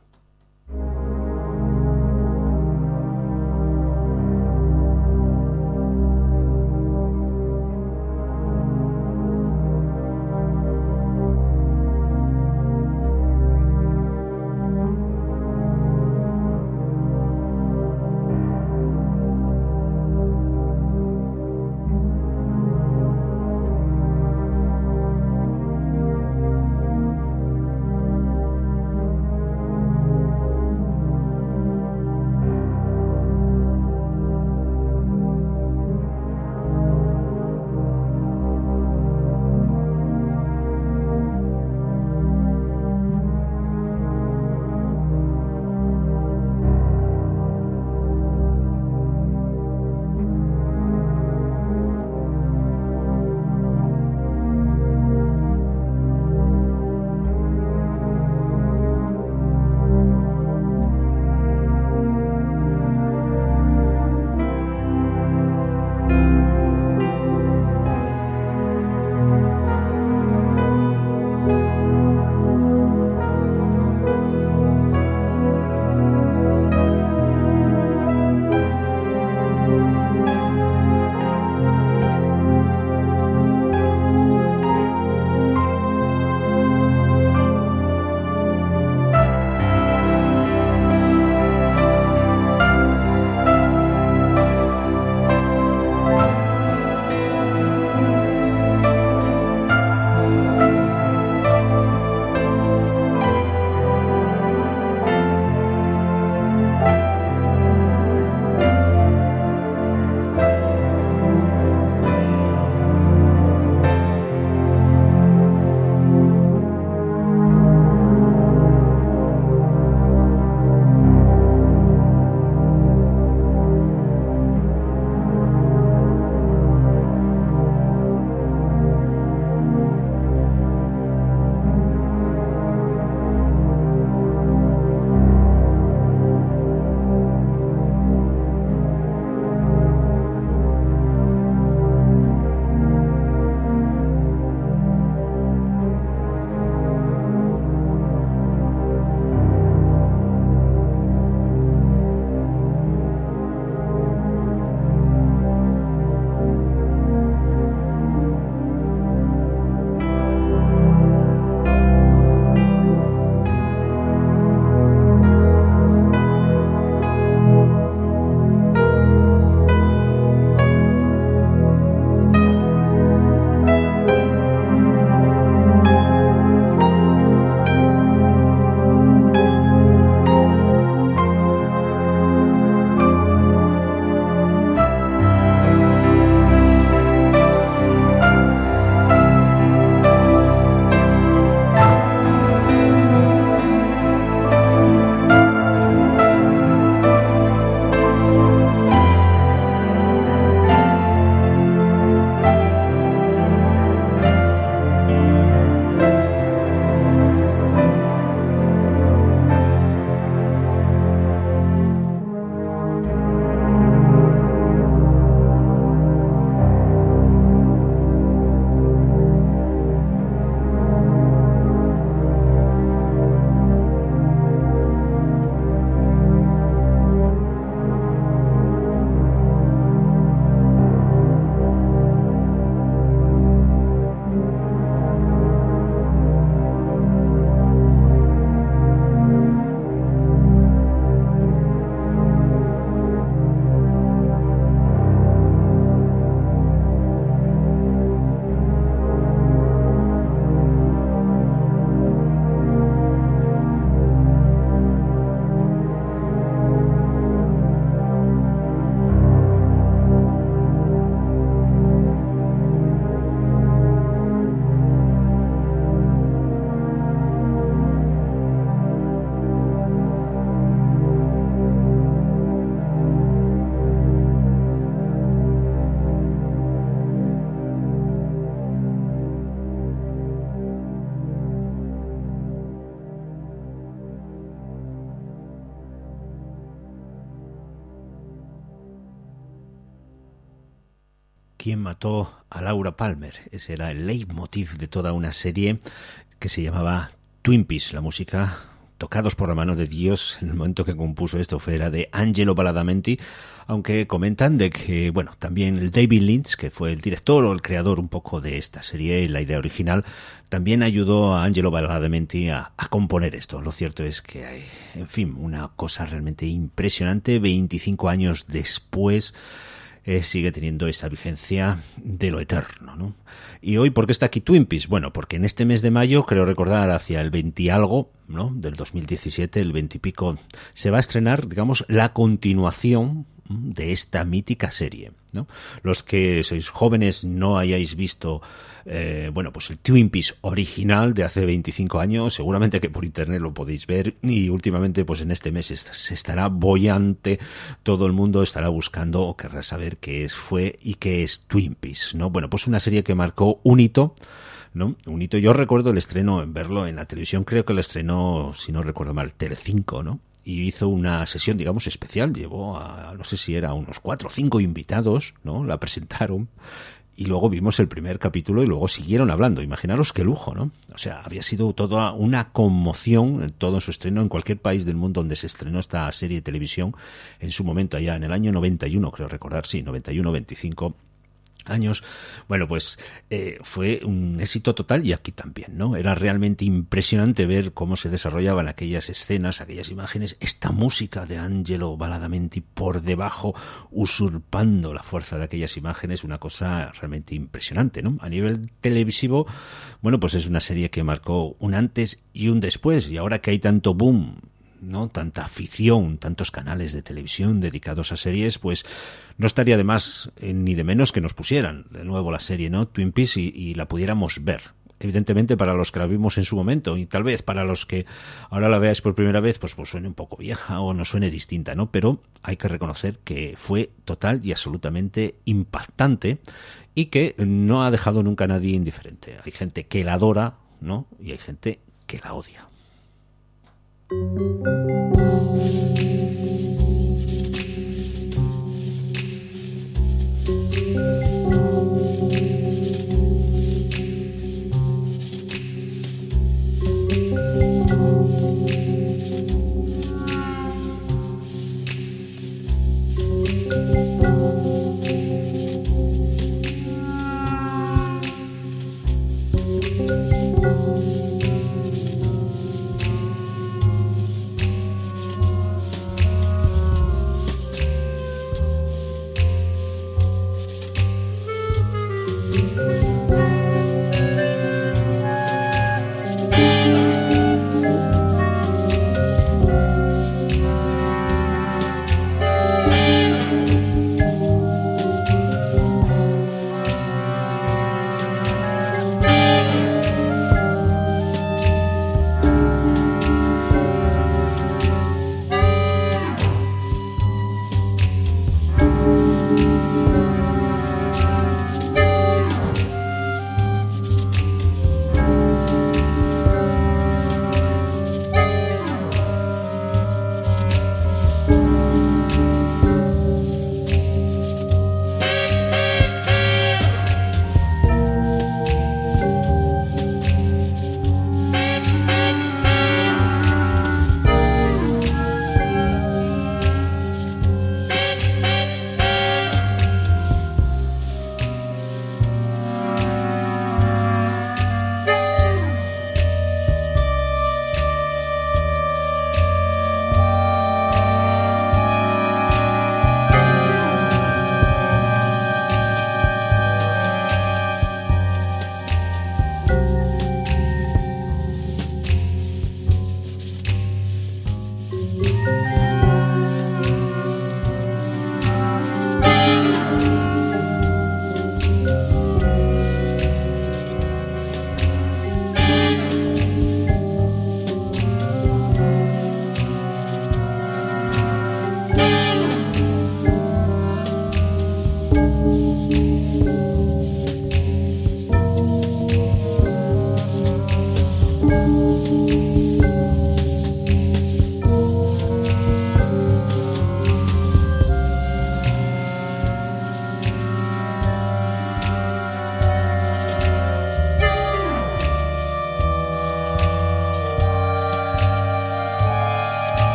Speaker 2: ¿Quién mató a Laura Palmer? Ese era el leitmotiv de toda una serie que se llamaba Twin Peaks. La música, tocados por la mano de Dios, en el momento que compuso esto, fue era de Angelo Badalamenti, aunque comentan de que, bueno, también el David Lynch, que fue el director o el creador un poco de esta serie, la idea original, también ayudó a Angelo Badalamenti a, a componer esto. Lo cierto es que hay, en fin, una cosa realmente impresionante, veinticinco años después, Eh, sigue teniendo esa vigencia de lo eterno, ¿no? Y hoy, ¿por qué está aquí Twin Peaks? Bueno, porque en este mes de mayo, creo recordar hacia el veinte y algo, ¿no?, del dos mil diecisiete, el veinte y pico, se va a estrenar, digamos, la continuación de esta mítica serie, ¿no? Los que sois jóvenes no hayáis visto eh, bueno, pues el Twin Peaks original de hace veinticinco años, seguramente que por internet lo podéis ver, y últimamente pues en este mes se estará bollante, todo el mundo estará buscando o querrá saber qué es, fue y qué es Twin Peaks, ¿no? Bueno, pues una serie que marcó un hito, ¿no? Un hito. Yo recuerdo el estreno, en verlo en la televisión, creo que lo estrenó, si no recuerdo mal, Telecinco, ¿no? Y hizo una sesión, digamos, especial, llevó a, no sé si era unos cuatro o cinco invitados, ¿no? La presentaron, y luego vimos el primer capítulo y luego siguieron hablando. Imaginaros qué lujo, ¿no? O sea, había sido toda una conmoción, todo su estreno en cualquier país del mundo donde se estrenó esta serie de televisión, en su momento allá en el año noventa y uno, creo recordar, sí, noventa y uno, veinticinco años. Bueno, pues eh, fue un éxito total, y aquí también, ¿no? Era realmente impresionante ver cómo se desarrollaban aquellas escenas, aquellas imágenes, esta música de Angelo Badalamenti por debajo, usurpando la fuerza de aquellas imágenes, una cosa realmente impresionante, ¿no? A nivel televisivo, bueno, pues es una serie que marcó un antes y un después, y ahora que hay tanto boom, ¿no?, tanta afición, tantos canales de televisión dedicados a series, pues no estaría de más eh, ni de menos que nos pusieran de nuevo la serie, ¿no?, Twin Peaks, y, y la pudiéramos ver. Evidentemente para los que la vimos en su momento, y tal vez para los que ahora la veáis por primera vez, pues, pues suene un poco vieja o nos suene distinta, ¿no? Pero hay que reconocer que fue total y absolutamente impactante, y que no ha dejado nunca a nadie indiferente. Hay gente que la adora, ¿no?, y hay gente que la odia.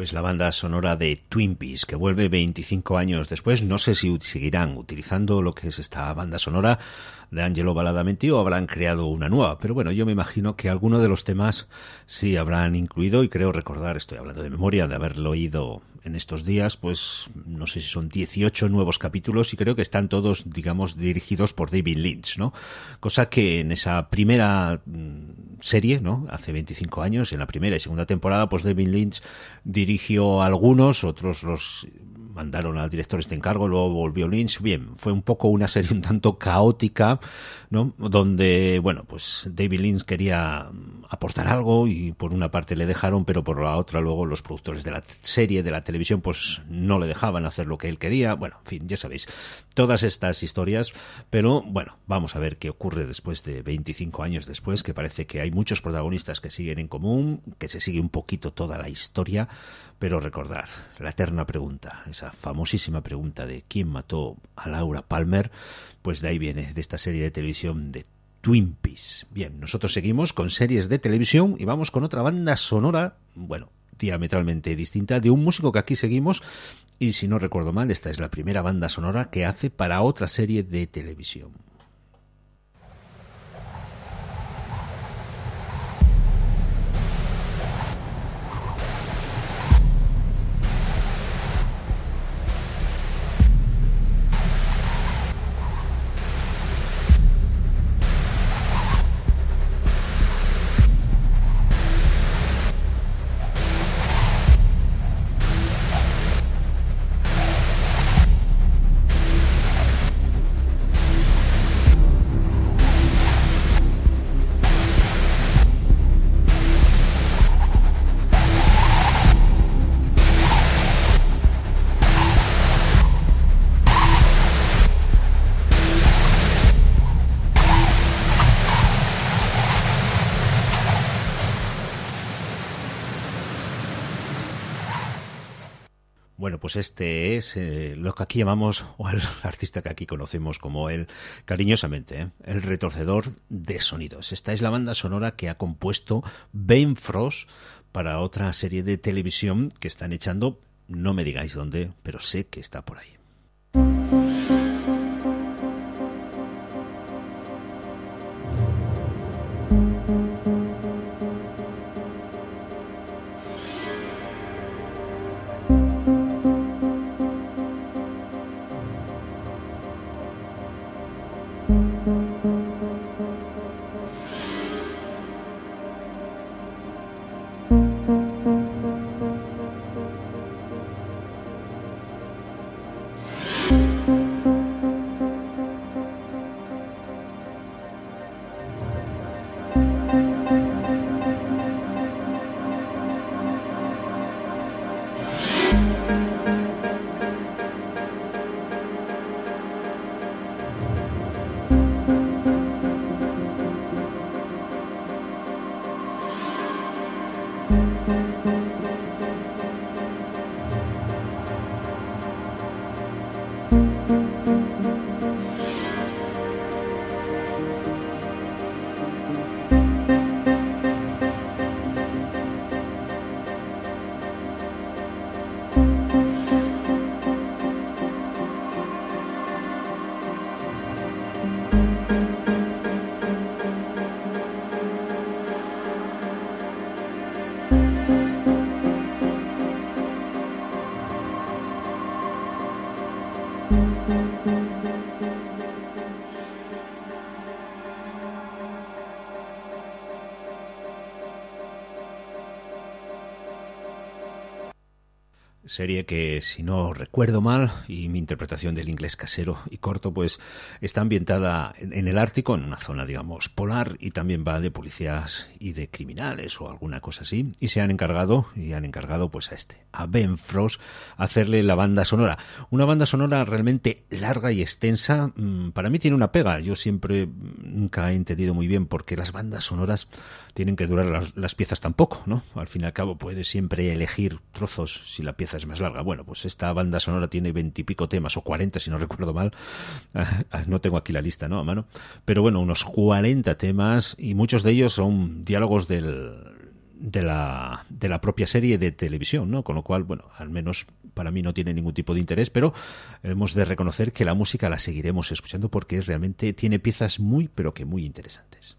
Speaker 2: Pues la banda sonora de Twin Peaks, que vuelve veinticinco años después. No sé si seguirán utilizando lo que es esta banda sonora de Angelo Badalamenti o habrán creado una nueva. Pero bueno, yo me imagino que alguno de los temas sí habrán incluido, y creo recordar, estoy hablando de memoria, de haberlo oído en estos días, pues no sé si son dieciocho nuevos capítulos, y creo que están todos, digamos, dirigidos por David Lynch, ¿no? Cosa que en esa primera serie, ¿no? Hace veinticinco años, en la primera y segunda temporada, pues David Lynch dirigió algunos, otros los mandaron al director este encargo, luego volvió Lynch. Bien, fue un poco una serie un tanto caótica, ¿no? Donde, bueno, pues David Lynch quería aportar algo y por una parte le dejaron, pero por la otra luego los productores de la serie, de la televisión, pues no le dejaban hacer lo que él quería. Bueno, en fin, ya sabéis, todas estas historias, pero bueno, vamos a ver qué ocurre después de veinticinco años después, que parece que hay muchos protagonistas que siguen en común, que se sigue un poquito toda la historia, pero recordad, la eterna pregunta, esa famosísima pregunta de quién mató a Laura Palmer, pues de ahí viene, de esta serie de televisión de Twin Peaks. Bien, nosotros seguimos con series de televisión y vamos con otra banda sonora, bueno, diametralmente distinta, de un músico que aquí seguimos, y si no recuerdo mal, esta es la primera banda sonora que hace para otra serie de televisión. Bueno, pues este es eh, lo que aquí llamamos, o el artista que aquí conocemos como él, cariñosamente, ¿eh? el retorcedor de sonidos. Esta es la banda sonora que ha compuesto Ben Frost para otra serie de televisión que están echando, no me digáis dónde, pero sé que está por ahí. Serie que, si no recuerdo mal, y mi interpretación del inglés casero y corto, pues está ambientada en el Ártico, en una zona, digamos, polar, y también va de policías y de criminales o alguna cosa así, y se han encargado, y han encargado pues a este, a Ben Frost, hacerle la banda sonora. Una banda sonora realmente larga y extensa. Para mí tiene una pega. Yo siempre nunca he entendido muy bien por qué las bandas sonoras tienen que durar las, las piezas tan poco, ¿no? Al fin y al cabo puedes siempre elegir trozos si la pieza es más larga. Bueno, pues esta banda sonora tiene veintipico temas, o cuarenta si no recuerdo mal. No tengo aquí la lista, ¿no? A mano. Pero bueno, unos cuarenta temas, y muchos de ellos son diálogos del de la, de la propia serie de televisión, ¿no? Con lo cual, bueno, al menos para mí no tiene ningún tipo de interés, pero hemos de reconocer que la música la seguiremos escuchando porque realmente tiene piezas muy, pero que muy interesantes.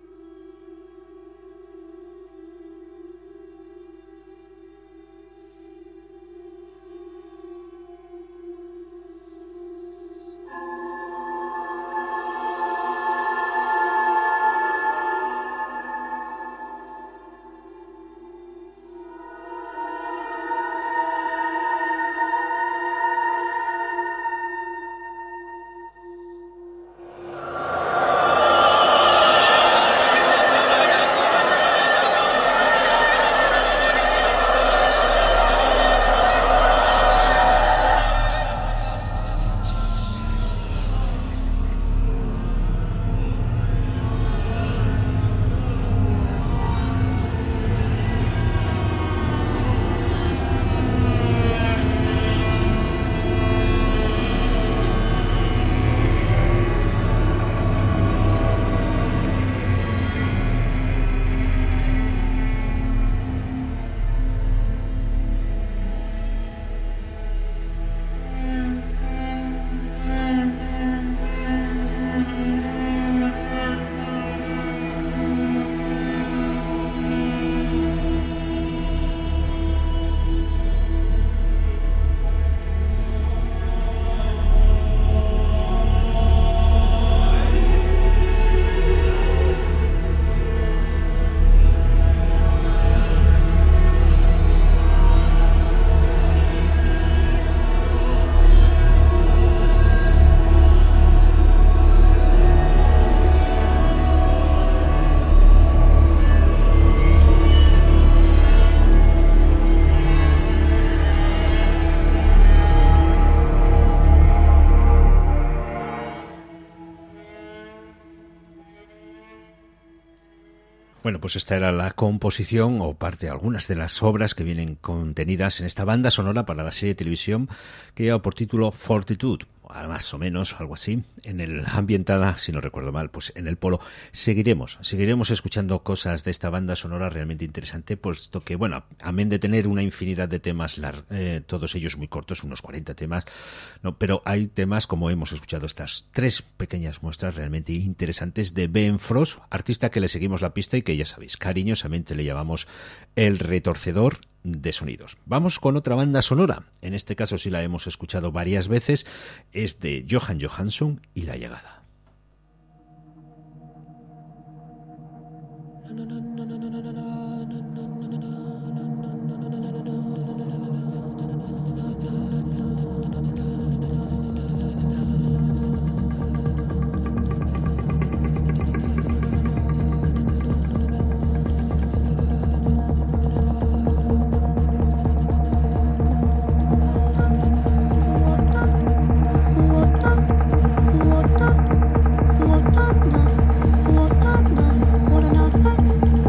Speaker 2: Bueno, pues esta era la composición o parte de algunas de las obras que vienen contenidas en esta banda sonora para la serie de televisión que lleva por título Fortitude, más o menos, algo así, en el ambientada, si no recuerdo mal, pues en el polo. Seguiremos, seguiremos escuchando cosas de esta banda sonora realmente interesante, puesto que, bueno, amén de tener una infinidad de temas, eh, todos ellos muy cortos, unos cuarenta temas, no, pero hay temas, como hemos escuchado estas tres pequeñas muestras realmente interesantes de Ben Frost, artista que le seguimos la pista y que ya sabéis, cariñosamente le llamamos el retorcedor de sonidos. Vamos con otra banda sonora, en este caso sí la hemos escuchado varias veces, es de Johan Johansson y La Llegada.
Speaker 3: What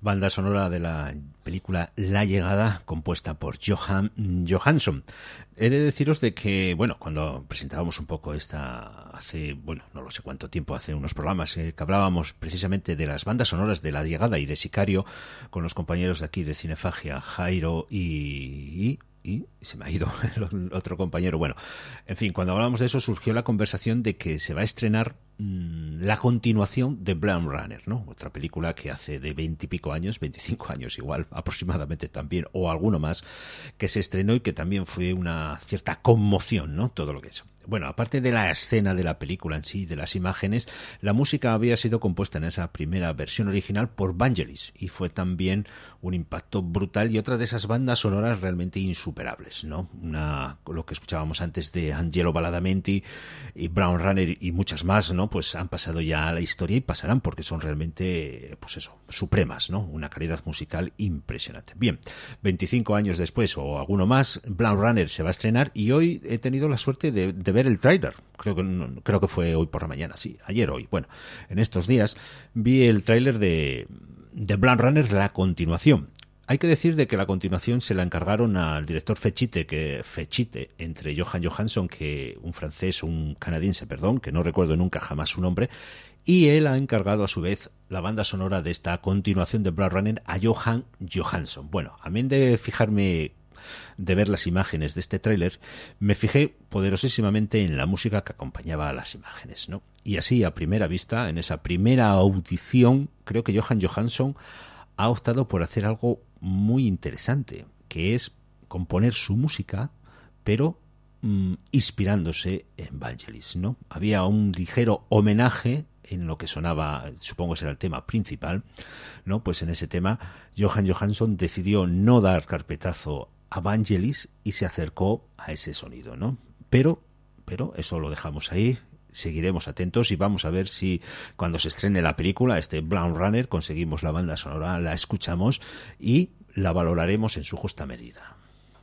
Speaker 2: Banda sonora de la película La Llegada, compuesta por Johan Johansson. He de deciros de que, bueno, cuando presentábamos un poco esta, hace, bueno, no lo sé cuánto tiempo, hace unos programas, eh, que hablábamos precisamente de las bandas sonoras de La Llegada y de Sicario, con los compañeros de aquí de Cinefagia, Jairo y... y y se me ha ido el otro compañero. Bueno, en fin, cuando hablamos de eso surgió la conversación de que se va a estrenar mmm, la continuación de Blade Runner, ¿no? Otra película que hace de veintipico años, veinticinco años igual, aproximadamente también, o alguno más, que se estrenó y que también fue una cierta conmoción, ¿no? Todo lo que es. Bueno, aparte de la escena de la película en sí, de las imágenes, la música había sido compuesta en esa primera versión original por Vangelis y fue también un impacto brutal y otra de esas bandas sonoras realmente insuperables, ¿no? Una, lo que escuchábamos antes de Angelo Badalamenti y Blade Runner y muchas más, ¿no? Pues han pasado ya a la historia y pasarán porque son realmente, pues eso, supremas, ¿no? Una calidad musical impresionante. Bien, veinticinco años después o alguno más, Blade Runner se va a estrenar y hoy he tenido la suerte de, de ver el tráiler. Creo que no, creo que fue hoy por la mañana, sí, ayer hoy. Bueno, en estos días vi el tráiler de, de Blade Runner, la continuación. Hay que decir de que la continuación se la encargaron al director Fechite, que Fechite, entre Johan Johansson, que un francés, un canadiense, perdón, que no recuerdo nunca jamás su nombre, y él ha encargado a su vez la banda sonora de esta continuación de Blade Runner a Johan Johansson. Bueno, a mí de fijarme, de ver las imágenes de este tráiler, me fijé poderosísimamente en la música que acompañaba a las imágenes, ¿no? Y así, a primera vista, en esa primera audición, creo que Johan Johansson ha optado por hacer algo muy interesante, que es componer su música, pero mmm, inspirándose en Vangelis, ¿no? Había un ligero homenaje en lo que sonaba, supongo que será el tema principal, ¿no? Pues en ese tema Johan Johansson decidió no dar carpetazo a Vangelis y se acercó a ese sonido, ¿no? Pero, pero eso lo dejamos ahí. Seguiremos atentos y vamos a ver si cuando se estrene la película, este Blade Runner, conseguimos la banda sonora, la escuchamos y la valoraremos en su justa medida.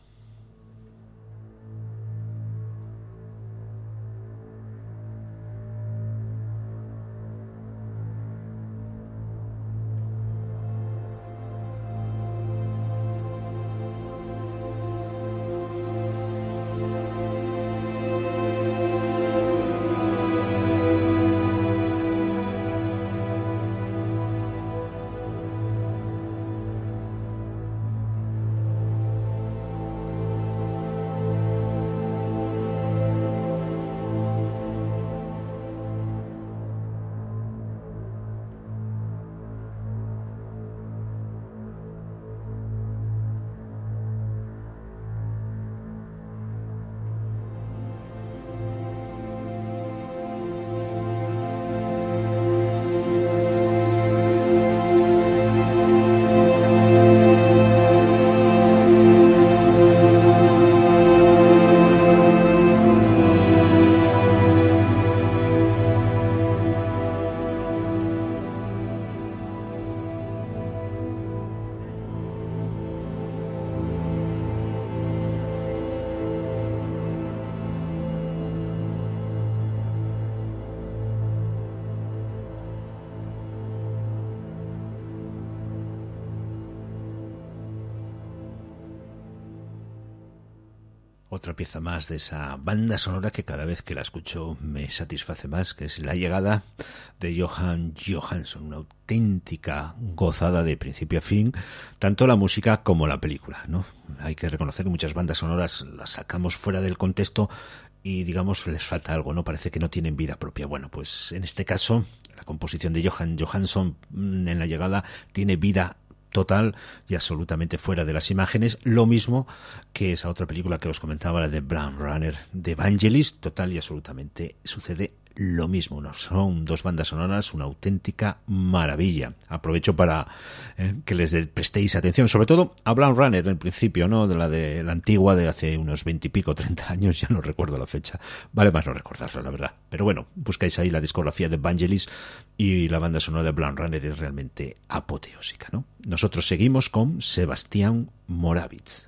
Speaker 2: Otra pieza más de esa banda sonora que cada vez que la escucho me satisface más, que es La Llegada de Johan Johansson, una auténtica gozada de principio a fin, tanto la música como la película, ¿no? Hay que reconocer que muchas bandas sonoras las sacamos fuera del contexto y, digamos, les falta algo, ¿no? Parece que no tienen vida propia. Bueno, pues en este caso, la composición de Johan Johansson en La Llegada tiene vida total y absolutamente fuera de las imágenes, lo mismo que esa otra película que os comentaba, la de Blade Runner de Vangelis, total y absolutamente sucede lo mismo, ¿no? Son dos bandas sonoras, una auténtica maravilla. Aprovecho para eh, que les prestéis atención, sobre todo a Blade Runner en principio, ¿no? De la de la antigua de hace unos veintipico, treinta años, ya no recuerdo la fecha. Vale más no recordarla, la verdad. Pero bueno, buscáis ahí la discografía de Vangelis y la banda sonora de Blade Runner es realmente apoteósica, ¿no? Nosotros seguimos con Sebastián Moravitz.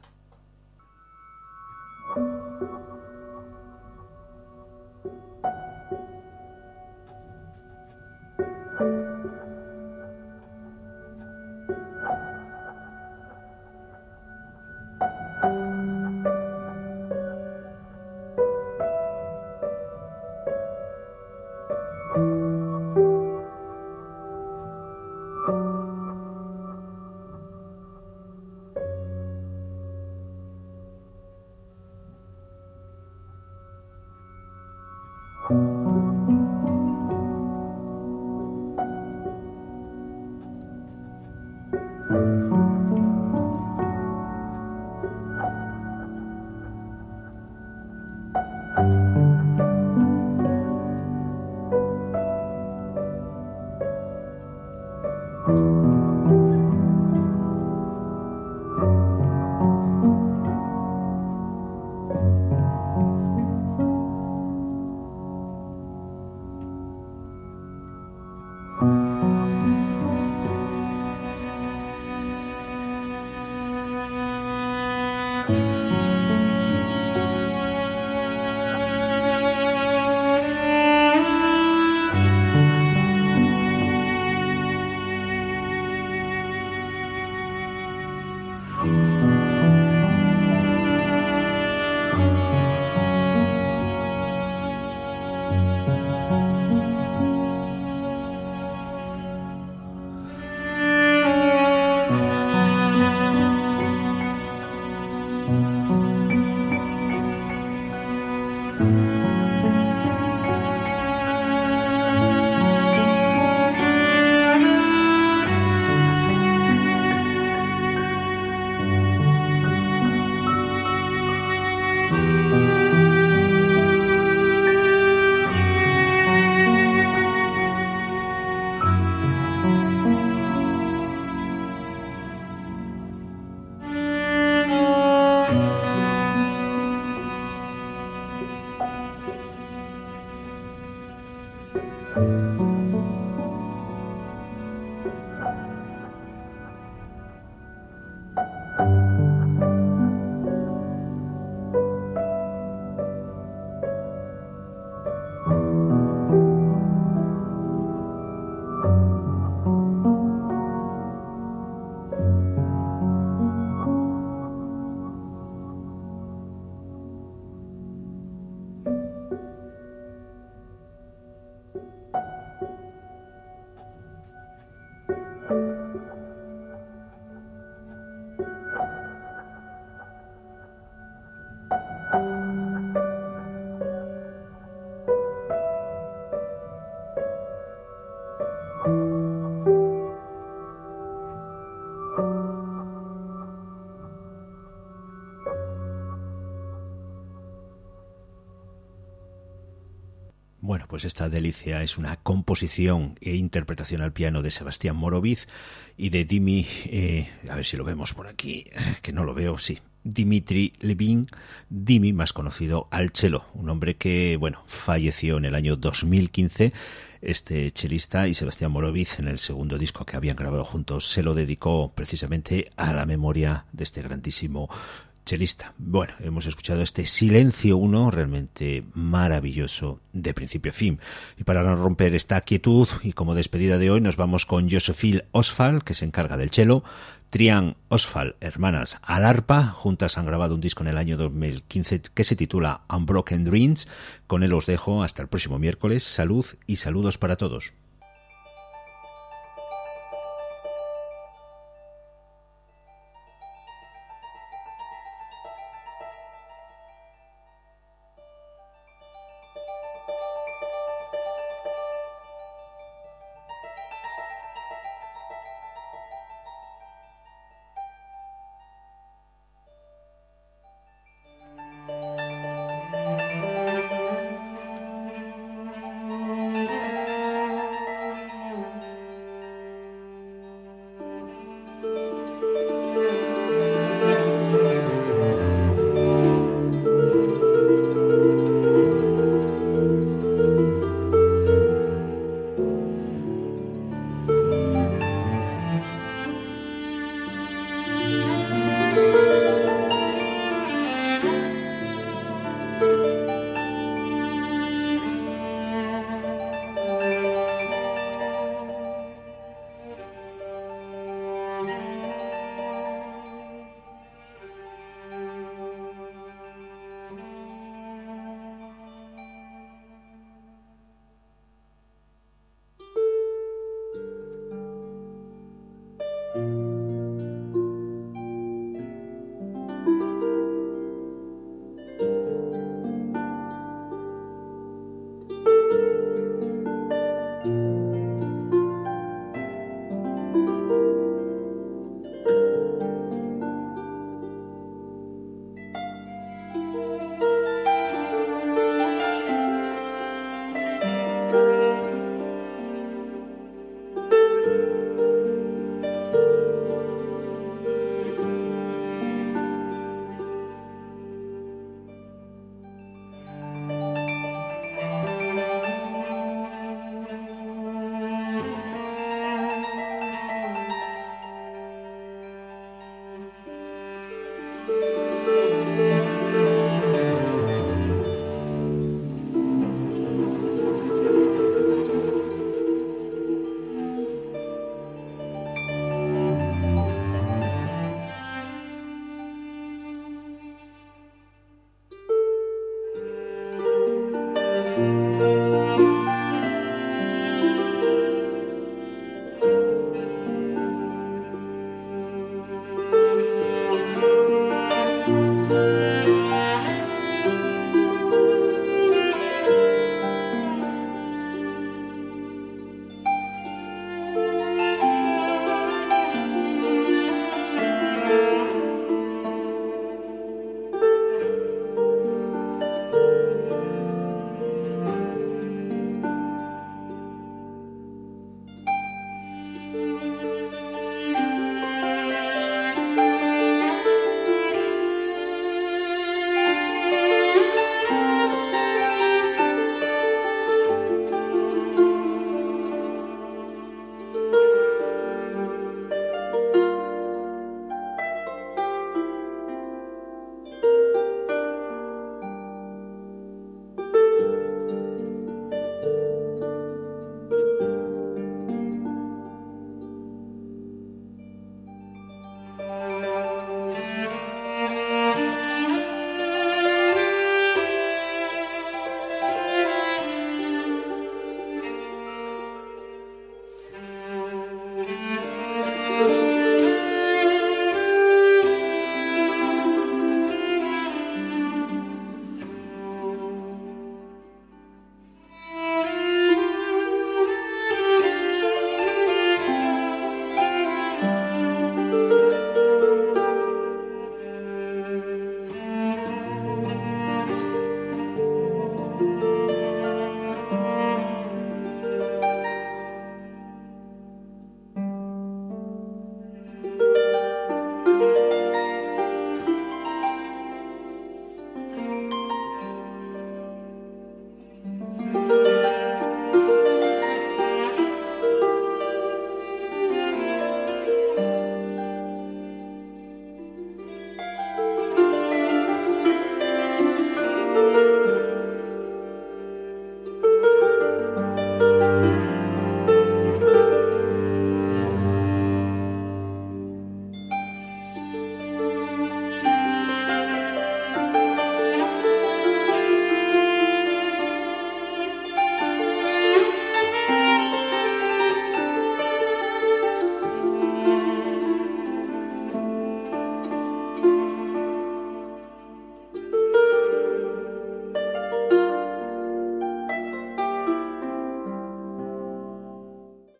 Speaker 2: Bueno, pues esta delicia es una composición e interpretación al piano de Sebastián Morovic y de Dimi, eh, a ver si lo vemos por aquí, que no lo veo, sí, Dimitri Levin, Dimi, más conocido al cello, un hombre que, bueno, falleció en el año dos mil quince. Este chelista y Sebastián Morovic, en el segundo disco que habían grabado juntos, se lo dedicó precisamente a la memoria de este grandísimo chelista. Bueno, hemos escuchado este Silencio uno, realmente maravilloso de principio a fin. Y para no romper esta quietud y como despedida de hoy, nos vamos con Josephine Oswald, que se encarga del cello, Trian Oswald, hermanas al arpa. Juntas han grabado un disco en el año dos mil quince que se titula Unbroken Dreams. Con él os dejo hasta el próximo miércoles. Salud y saludos para todos.